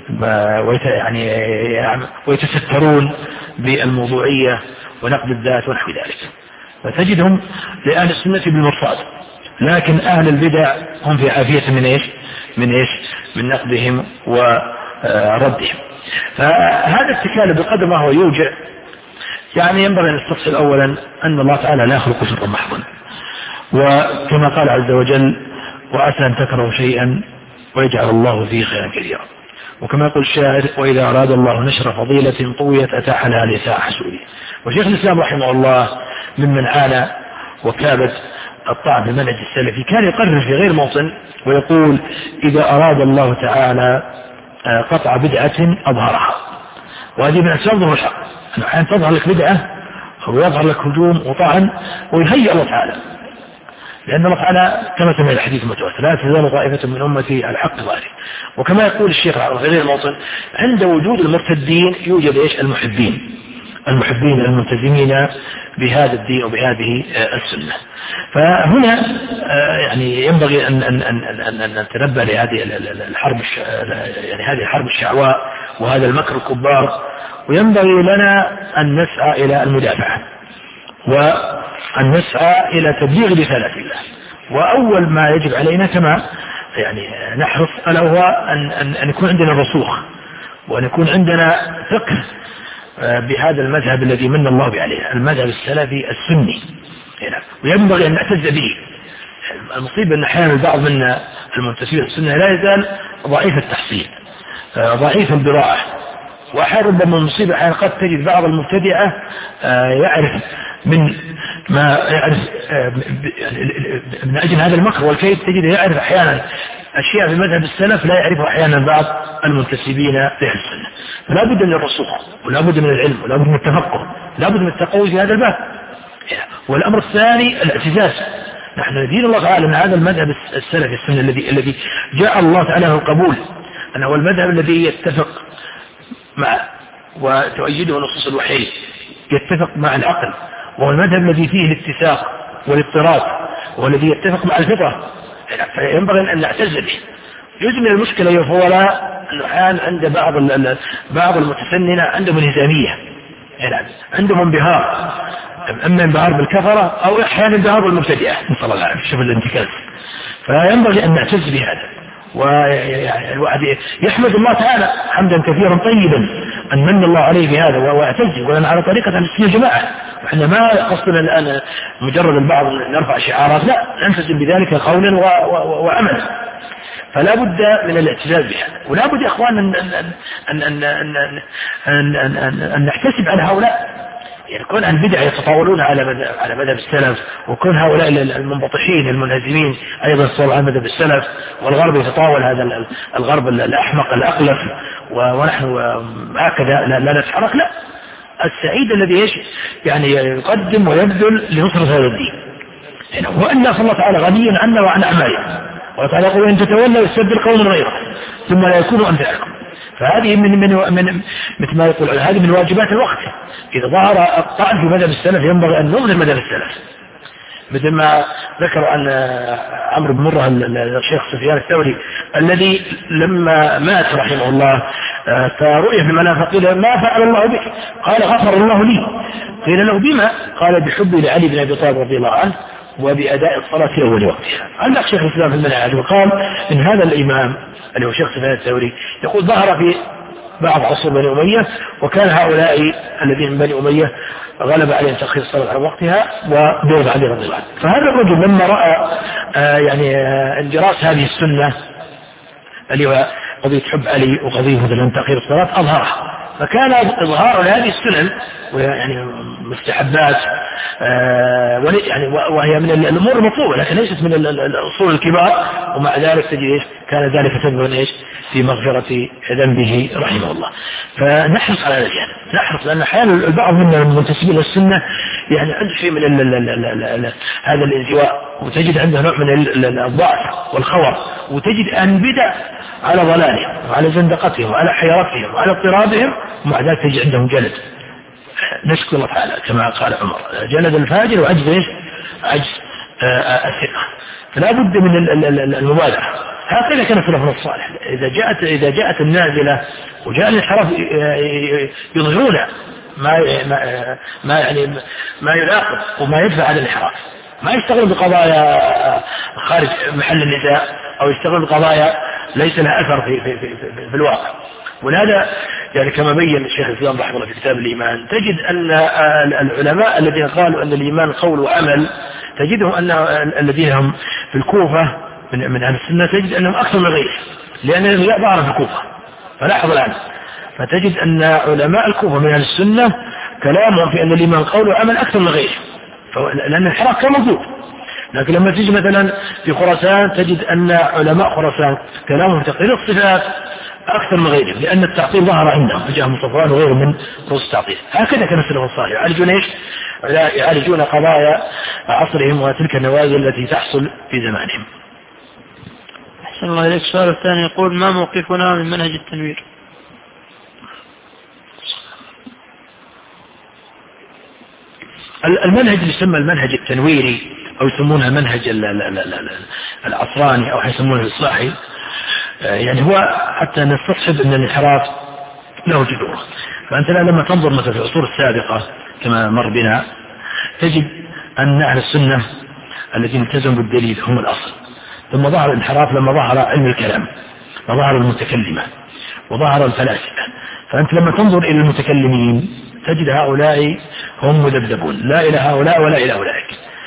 A: يعني ويتسترون بالموضوعية ونقد الذات ونحو ذلك، فتجدهم لأهل السنة بالمرصاد، لكن أهل البدع هم في عافية من إيش من إيش من نقدهم وردهم. فهذا التكالب بقدر ما هو يوجع، يعني ينبغي أن نستفصل أولا أن الله تعالى لا يخلق شرا محضا، وكما قال عز وجل وعسى أن تكرهوا شيئا ويجعل الله فيه خيرا كثيرا. وكما يقول الشاعر وإذا أراد الله نشر فضيلة طويت أتاح لها لساء حسودي. وشيخ الإسلام رحمه الله ممن عانى وكابت الطعن بالمنهج السلفي كان يقرر في غير موطن ويقول إذا أراد الله تعالى قطع بدعة أظهرها، وهذه من أسباب ظهور الحق، أنه أحيانا تظهر لك بدعة أو يظهر لك هجوم وطعن ويهيئ الله تعالى، لأن الله تعالى كما سمع الحديث المتواتر لا تزال طائفة من أمتي على الحق ظاهرين. وكما يقول الشيخ في غير الموطن عند وجود المرتدين يوجد إيش المحبين المحبين الملتزمين بهذا الدين وبهذه السنة. فهنا يعني ينبغي أن أن أن أن أن نتنبه لهذه الحرب يعني هذه الحرب الشعواء وهذا المكر الكبار، وينبغي لنا أن نسعى إلى المدافعة وأن نسعى إلى تبليغ رسالة الله. وأول ما يجب علينا كما يعني نحرص ألا هو أن أن أن يكون عندنا رسوخ وأن يكون عندنا فقه بهذا المذهب الذي من الله به عليه، المذهب السلفي السني، وينبغي أن نعتز به. المصيبة أن أحيانا البعض منا المنتسبين للسنة لا يزال ضعيف التحصيل ضعيف البراءة، وأحيانا ربما المصيبة أحيانا قد تجد بعض المبتدعة يعرف من ما يعرف من أجل هذا المكر والكيد، تجد يعرف أحيانا أشياء في مذهب السلف لا يعرفها أحيانا بعض المنتسبين لأهل السنة. فلا بد من الرسوخ ولا بد من العلم ولا بد من التفقه لا بد من التقوي في هذا الباب. والأمر الثاني الاعتزاز. نحن ندين الله تعالى أن هذا المذهب السلفي السنة الذي الذي جاء الله تعالى له القبول، أنه هو المذهب الذي يتفق مع وتؤيده نصوص الوحي، يتفق مع العقل، وهو المذهب الذي فيه الاتساق والاضطراد والذي يتفق مع الفطرة، فينبغي أن نعتز به. جزء من المشكلة يفولا الآن عند بعض بعض المتسننة عندهم انهزامية، عندهم انبهار، أما انبهار بالكفرة أو أحيانا انبهار بالمبتدئة، نسأل الله العافية، شوف الانتكاس. فينبغي أن نعتز بهذا، والواحد يحمد الله تعالى حمدا كثيرا طيبا أن من الله عليه بهذا ويعتز، ولنا على طريقة أهل السنة الجماعة. وإحنا ما قصدنا الآن مجرد البعض نرفع شعارات، لا، نلتزم بذلك قولا وعملا. فلا بد من الاعتزاز بهذا، ولا بد يا إخوان أن, أن, أن, أن, أن, أن, أن, أن نحتسب على هؤلاء. يعني كون البدع يتطاولون على مذهب على مذهب السلف، وكون هؤلاء المنبطحين المنهزمين أيضا يتطاولون على مذهب السلف، والغرب يتطاول هذا الغرب الأحمق الأقلف، ونحن هكذا لا, لا نتحرك. لا، السعيد الذي ايش يعني يقدم ويبذل لنصرة هذا الدين. يعني وإن الله تعالى غني عنا وعن أعمالنا، وتعالى يقول إن تتولوا يستبدل قوما غيره ثم لا يكونوا أمثالكم. فهذه من من من مثل ما يقول هذه من واجبات الوقت. إذا ظهر الطعن في مذهب السلف ينبغي أن نظهر مذهب السلف، مثل ما ذكر أن عمرو بن مرة الشيخ سفيان الثوري الذي لما مات رحمه الله فرؤية في المنام فقيل ما فعل الله بك؟ قال غفر الله لي. قيل له بما؟ قال بحبي لعلي بن أبي طالب رضي الله عنه وبأداء الصلاة في أول وقتها. علق شيخ الإسلام في المنهج وقال إن هذا الإمام اللي هو شيخ سفيان الثوري يقول ظهر في بعض عصور بني أمية، وكان هؤلاء الذين من بني أمية غلب عليهم تأخير الصلاة على وقتها وبغض علي رضي الله عنه. فهذا الرجل لما رأى آه يعني آه انجراس هذه السنة اللي هو قضية حب علي وقضية مثلا تأخير الصلاة أظهرها، فكان إظهار لهذه السنن يعني مستحبات آه يعني وهي من الأمور المطلوبة لكن ليست من الأصول الكبار، ومع ذلك تجد إيش كان ذلك سببا إيش في مغفرة ذنبه رحمه الله. فنحرص على هذا الجانب، نحرص، لأن أحيانا البعض من المنتسبين للسنة يعني عنده شيء من ال ال ال ال ال هذا الانزواء، وتجد عنده نوع من الضعف والخور، وتجد أن بدأ على ضلالهم وعلى زندقتهم وعلى حيرتهم وعلى اضطرابهم، ومع ذلك تجد عندهم جلد. نشكر الله تعالى كما قال عمر جلد الفاجر وعجز ايش؟ عجز الثقة. فلا بد من المبادرة. هكذا كان سلفنا الصالح، إذا جاءت إذا جاءت النازلة وجاء الانحراف يظهرون ما ما يعني ما يناقض وما يدفع على الانحراف، ما يشتغل بقضايا خارج محل النزاع أو يشتغل بقضايا ليس لها أثر في في في, في, في الواقع. ولهذا يعني كما بين الشيخ الإسلام رحمه الله في كتاب الإيمان، تجد أن العلماء الذين قالوا أن الإيمان قول وعمل، تجدهم أن الذين هم في الكوفة من من أهل السنة تجد أنهم أكثر من غيرهم، لأن الرياء ظهر في الكوفة. فلاحظ الآن، فتجد أن علماء الكوفة من أهل السنة كلامهم في أن الإيمان قول وعمل أكثر من غيرهم، لأن الانحراف كان موجود. لكن لما تيجي مثلا في خراسان تجد أن علماء خراسان كلامهم في تقرير الصفات أكثر من غيرهم، لأن التعطيل ظهر عندهم، فجاءهم صفوان وغيره من رؤوس التعطيل. هكذا كان السلف الصالح يعالجون ايش؟ يعالجون قضايا عصرهم وتلك النوازل التي تحصل في زمانهم.
B: أحسن الله إليك. السؤال الثاني يقول: ما موقفنا من منهج التنوير؟
A: المنهج اللي يسمى المنهج التنويري أو يسمونها منهج العصراني أو يسمونه الإصلاحي، يعني هو حتى نستصحب أن الانحراف له جذور. فأنت لما تنظر مثلا في العصور السابقة كما مر بنا تجد أن أهل السنة الذين التزموا بالدليل هم الأصل، ثم ظهر الانحراف لما ظهر علم الكلام وظهر المتكلمة وظهر الفلاسفة. فأنت لما تنظر إلى المتكلمين تجد هؤلاء هم مذبذبون، لا إلى هؤلاء ولا إلى أولئك.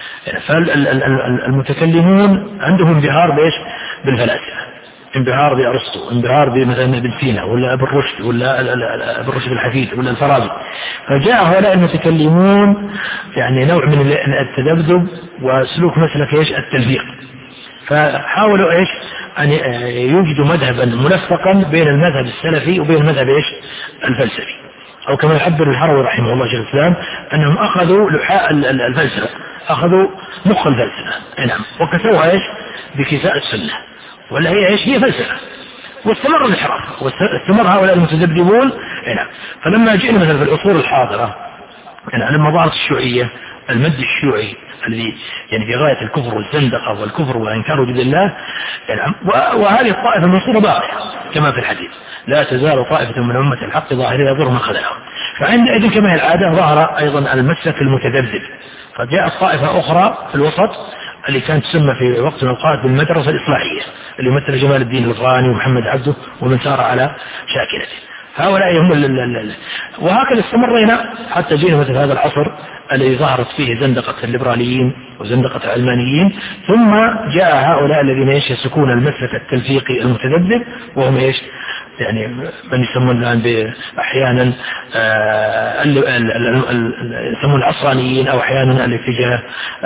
A: فالمتكلمون عندهم انبهار بإيش؟ بالفلاسفة، انبهار بأرسطو، انبهار بمثلا ابن سينا ولا ابن رشد ولا ابن رشد الحفيد ولا الفارابي. فجاء هؤلاء المتكلمون يعني نوع من التذبذب وسلوك مسلك ايش؟ التلفيق. فحاولوا ايش؟ ان يوجدوا مذهبا ملفقا بين المذهب السلفي وبين المذهب ايش؟ الفلسفي، او كما يعبر الهروي رحمه الله شيخ الاسلام انهم اخذوا لحاء الفلسفه، اخذوا مخ الفلسفه، نعم، وكسوها ايش؟ بكساء السنه، ولا هي ايش؟ هي فلسفه. واستمر الانحراف واستمر هؤلاء المتذبذبون. نعم. فلما جئنا مثلا في العصور الحاضره، يعني لما ظهرت الشيوعيه، المد الشيوعي الذي يعني في غايه الكفر والزندقه والكفر وانكار وجود الله، يعني وهذه الطائفه المنصوره باقيه كما في الحديث: لا تزال طائفه من امه الحق ظاهرين يضر من خذلهم. فعندئذ كما هي العاده ظهر ايضا المسلك المتذبذب، فجاءت طائفه اخرى في الوسط اللي كانت تسمى في وقت من الأوقات بالمدرسة الإصلاحية، اللي مثل جمال الدين الغاني ومحمد عبده ومن سار على شاكلته. هؤلاء هم ال ال ال وهكذا استمرنا حتى جينا مثل هذا العصر الذي ظهرت فيه زندقة الليبراليين وزندقة العلمانيين، ثم جاء هؤلاء الذين ايش؟ يسلكون المسلك التلفيقي المتذبذب، وهم ايش؟ يعني من يسمون الآن أحيانا يسمون العصرانيين أو أحيانا الاتجاه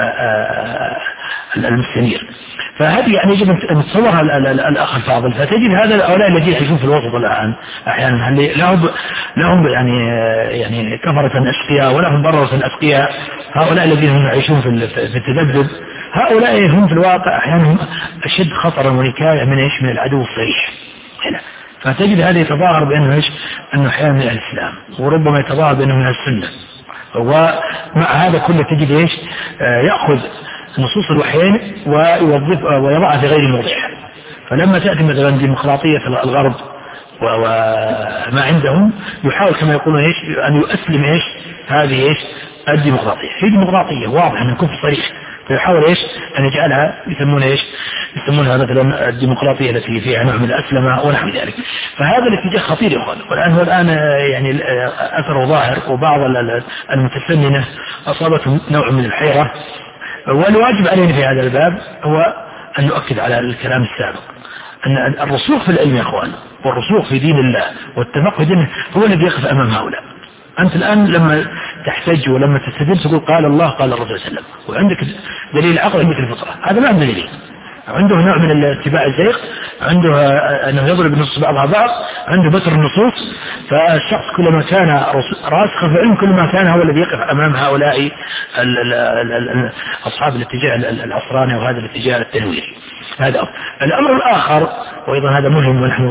A: المستنير. فهذه يعني يجب أن نتصورها الأخ الفاضل. فتجد هذا هؤلاء الذين يعيشون في الوسط الآن أحيانا لهم لهم يعني يعني كفرة أشقياء ولهم بررة أتقياء، هؤلاء الذين هم يعيشون في التذبذب، هؤلاء هم في الواقع أحيانا أشد خطرا ونكاية من إيش؟ من العدو الصريح هنا. فتجد هذا يتظاهر بأنه إيش؟ أنه أحيانا من أهل الإسلام، وربما يتظاهر بأنه من أهل السنة. ومع هذا كله تجد إيش؟ آه يأخذ نصوص الوحيين ويوظف ويضعها في غير موضعها. فلما تأتي مثلا ديمقراطية الغرب وما عندهم، يحاول كما يقولون إيش؟ أن يؤسلم إيش؟ هذه إيش؟ الديمقراطية. هي ديمقراطية واضحة من كفر صريح، فيحاول إيش؟ أن يجعلها يسمونها إيش؟ يسمونها مثلا الديمقراطية التي فيها نوع من الأسلمة ونحو ذلك. فهذا الاتجاه خطير يا أخوان، والآن هو الآن يعني أثره ظاهر، وبعض المتسننة أصابتهم نوع من الحيرة. والواجب علينا في هذا الباب هو أن نؤكد على الكلام السابق، أن الرسوخ في العلم يا أخوان والرسوخ في دين الله والتفقه في دينه هو الذي يقف أمام هؤلاء. أنت الآن لما تحتج ولما تستدل تقول قال الله قال الرسول صلى الله عليه وسلم وعندك دليل العقل عندك الفطرة، هذا ما عنده دليل، عنده نوع من اتباع الزيغ، عنده أنه يضرب النصوص بعضها بعض، عنده بتر النصوص. فالشخص كلما كان راسخا في العلم كلما كان هو الذي يقف أمام هؤلاء ال ال ال ال أصحاب الاتجاه العصراني وهذا الاتجاه التنويري. هذا الأمر الآخر، وأيضا هذا مهم ونحن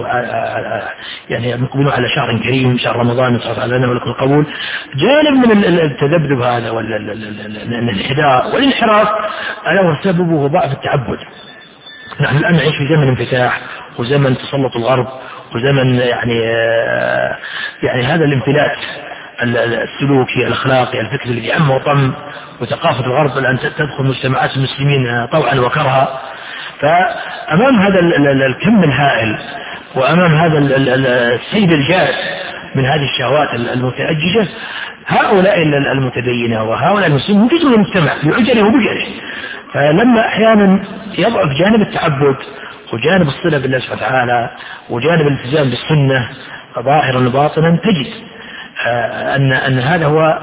A: يعني نقبل على شهر كريم شهر رمضان نسأل الله لنا ولكم القبول، جانب من التذبذب هذا والانحدار والانحراف ألا وسببه ضعف التعبد. نحن الآن نعيش في زمن انفتاح وزمن تسلط الغرب وزمن يعني يعني هذا الانفلات السلوكي الأخلاقي الفكري الذي عم وطم، وثقافة الغرب الآن تدخل مجتمعات المسلمين طوعا وكرها. فأمام هذا الكم الهائل وأمام هذا السيد الجاد من هذه الشهوات المتأججة، هؤلاء المتدينة وهؤلاء المسلمين يوجدون المجتمع بعجله وبجله. فلما أحيانا يضعف جانب التعبد وجانب الصلة بالله سبحانه وتعالى وجانب الالتزام بالسنة ظاهرا وباطنا، تجد أن أن هذا هو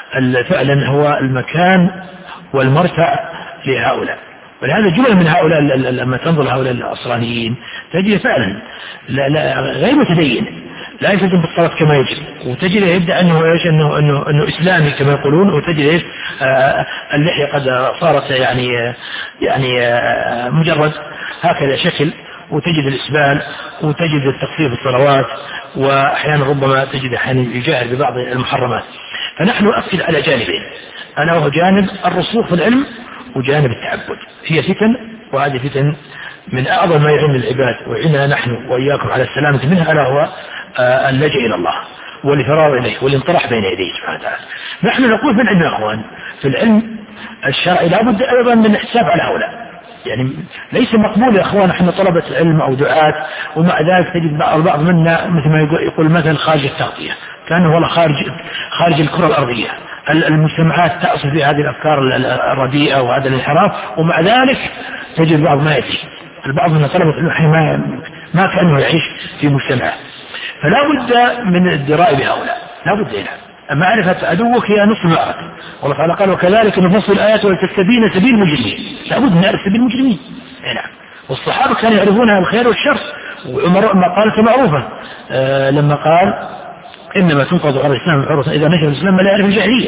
A: فعلا هو المكان والمرتع لهؤلاء. ولهذا جملة من هؤلاء لما تنظر هؤلاء العصرانيين تجد فعلا لا لا غير متدين، لا يلتزم بالصلاة كما يجب، وتجد يبدأ أنه إيش أنه أنه أنه إسلامي كما يقولون، وتجد إيش آه اللحية قد صارت يعني يعني آه مجرد هكذا شكل، وتجد الإسبال، وتجد التقصير في الصلوات، وأحيانا ربما تجد أحيانا يجاهر ببعض المحرمات. فنحن نؤكد على جانبين، أنا وهو جانب الرسوخ في العلم وجانب التعبد. هي فتن، وهذه فتن من أعظم ما يعين العباد ويعيننا نحن وإياكم على السلامة منها، ألا هو آه اللجأ إلى الله والفرار إليه والانطراح بين يديه سبحانه وتعالى. نحن نقول في العلم يا أخوان، في العلم الشرعي لابد أيضا من الحساب على هؤلاء. يعني ليس مقبول يا أخوان احنا طلبة علم أو دعاة ومع ذلك تجد البعض منا مثل ما يقول مثل خارج التغطية، كأنه والله خارج خارج الكرة الأرضية. المجتمعات تأصل في هذه الأفكار الرديئة وهذا الانحراف، ومع ذلك تجد البعض ما يأتي. البعض من طلبة العلم ما ما كأنه يعيش في مجتمعه. فلا بد من الدراء بهؤلاء، لا بد هنا معرفة عدوك هي نصف المعركة. والله تعالى قال وكذلك نفصل الآيات ولتستبين سبيل المجرمين. لا بد من نعرف سبيل المجرمين. نعم. والصحابة كانوا يعرفون الخير والشر، وعمر ما قالت معروفة آه لما قال إنما تنقض على الإسلام العروة إذا نشر الإسلام لا يعرف الجاهلية.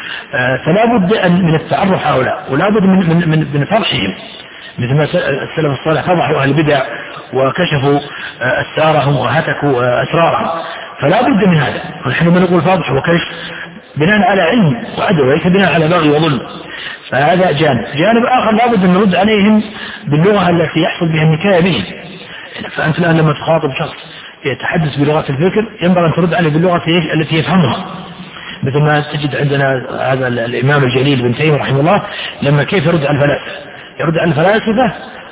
A: آه فلا بد أن من التعرف هؤلاء، ولا بد من من من, من فرحهم، مثل ما السلف الصالح فضحوا أهل البدع وكشفوا آه أسرارهم وهتكوا آه أسرارهم. فلا بد من هذا، ونحن ما نقول فاضح وكشف بناء على علم وعدل وليس بناء على بغي وظلم. فهذا جانب. جانب آخر لا بد أن نرد عليهم باللغة التي يحصل بها النكاية بهم. فأنت الآن لما تخاطب شخص يتحدث بلغة الفكر ينبغي أن ترد عليه باللغة التي يفهمها، مثل ما تجد عندنا هذا الإمام الجليل ابن تيمية رحمه الله لما كيف يرد على الفلاسفة، يرد على الفلاسفة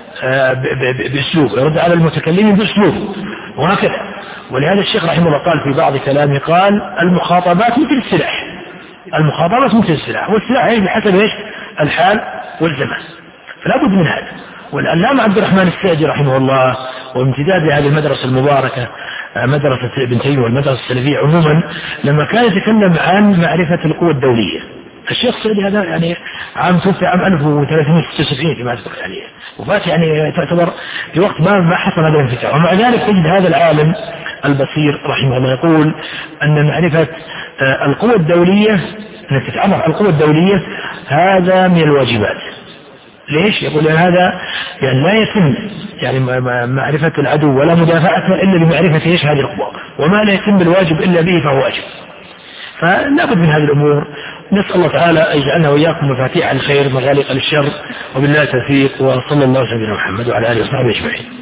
A: بأسلوب، يرد على المتكلمين بأسلوب، وهكذا. ولهذا الشيخ رحمه الله قال في بعض كلامه قال المخاطبات مثل السلاح، المخاطبات مثل السلاح، والسلاح هي بحسب ايش الحال والزمان. فلا بد من هذا. والعلامة عبد الرحمن السعدي رحمه الله وامتداد لهذه المدرسة المباركة مدرسة ابن تيمية والمدرسة السلفية عموما، لما كان يتكلم عن معرفة القوى الدولية، الشيخ السعدي هذا يعني عام توفي عام ألف وثلاثمائة وستة وسبعين فيما أذكر يعني، وفات يعني تعتبر في وقت ما ما حصل هذا الانفتاح. ومع ذلك تجد هذا العالم البصير رحمه الله يقول أن معرفة القوى الدولية، أن تتعرف على القوى الدولية هذا من الواجبات. ليش؟ يقول هذا يعني لا يتم يعني معرفة العدو ولا مدافعته إلا بمعرفة ايش هذه القوى، وما لا يتم الواجب إلا به فهو واجب. فلا بد من هذه الأمور. نسأل الله تعالى أن يجعلنا وإياكم مفاتيح الخير مغاليق للشر، وبالله التوفيق، وصلى الله على سيدنا محمد وعلى آله وصحبه أجمعين.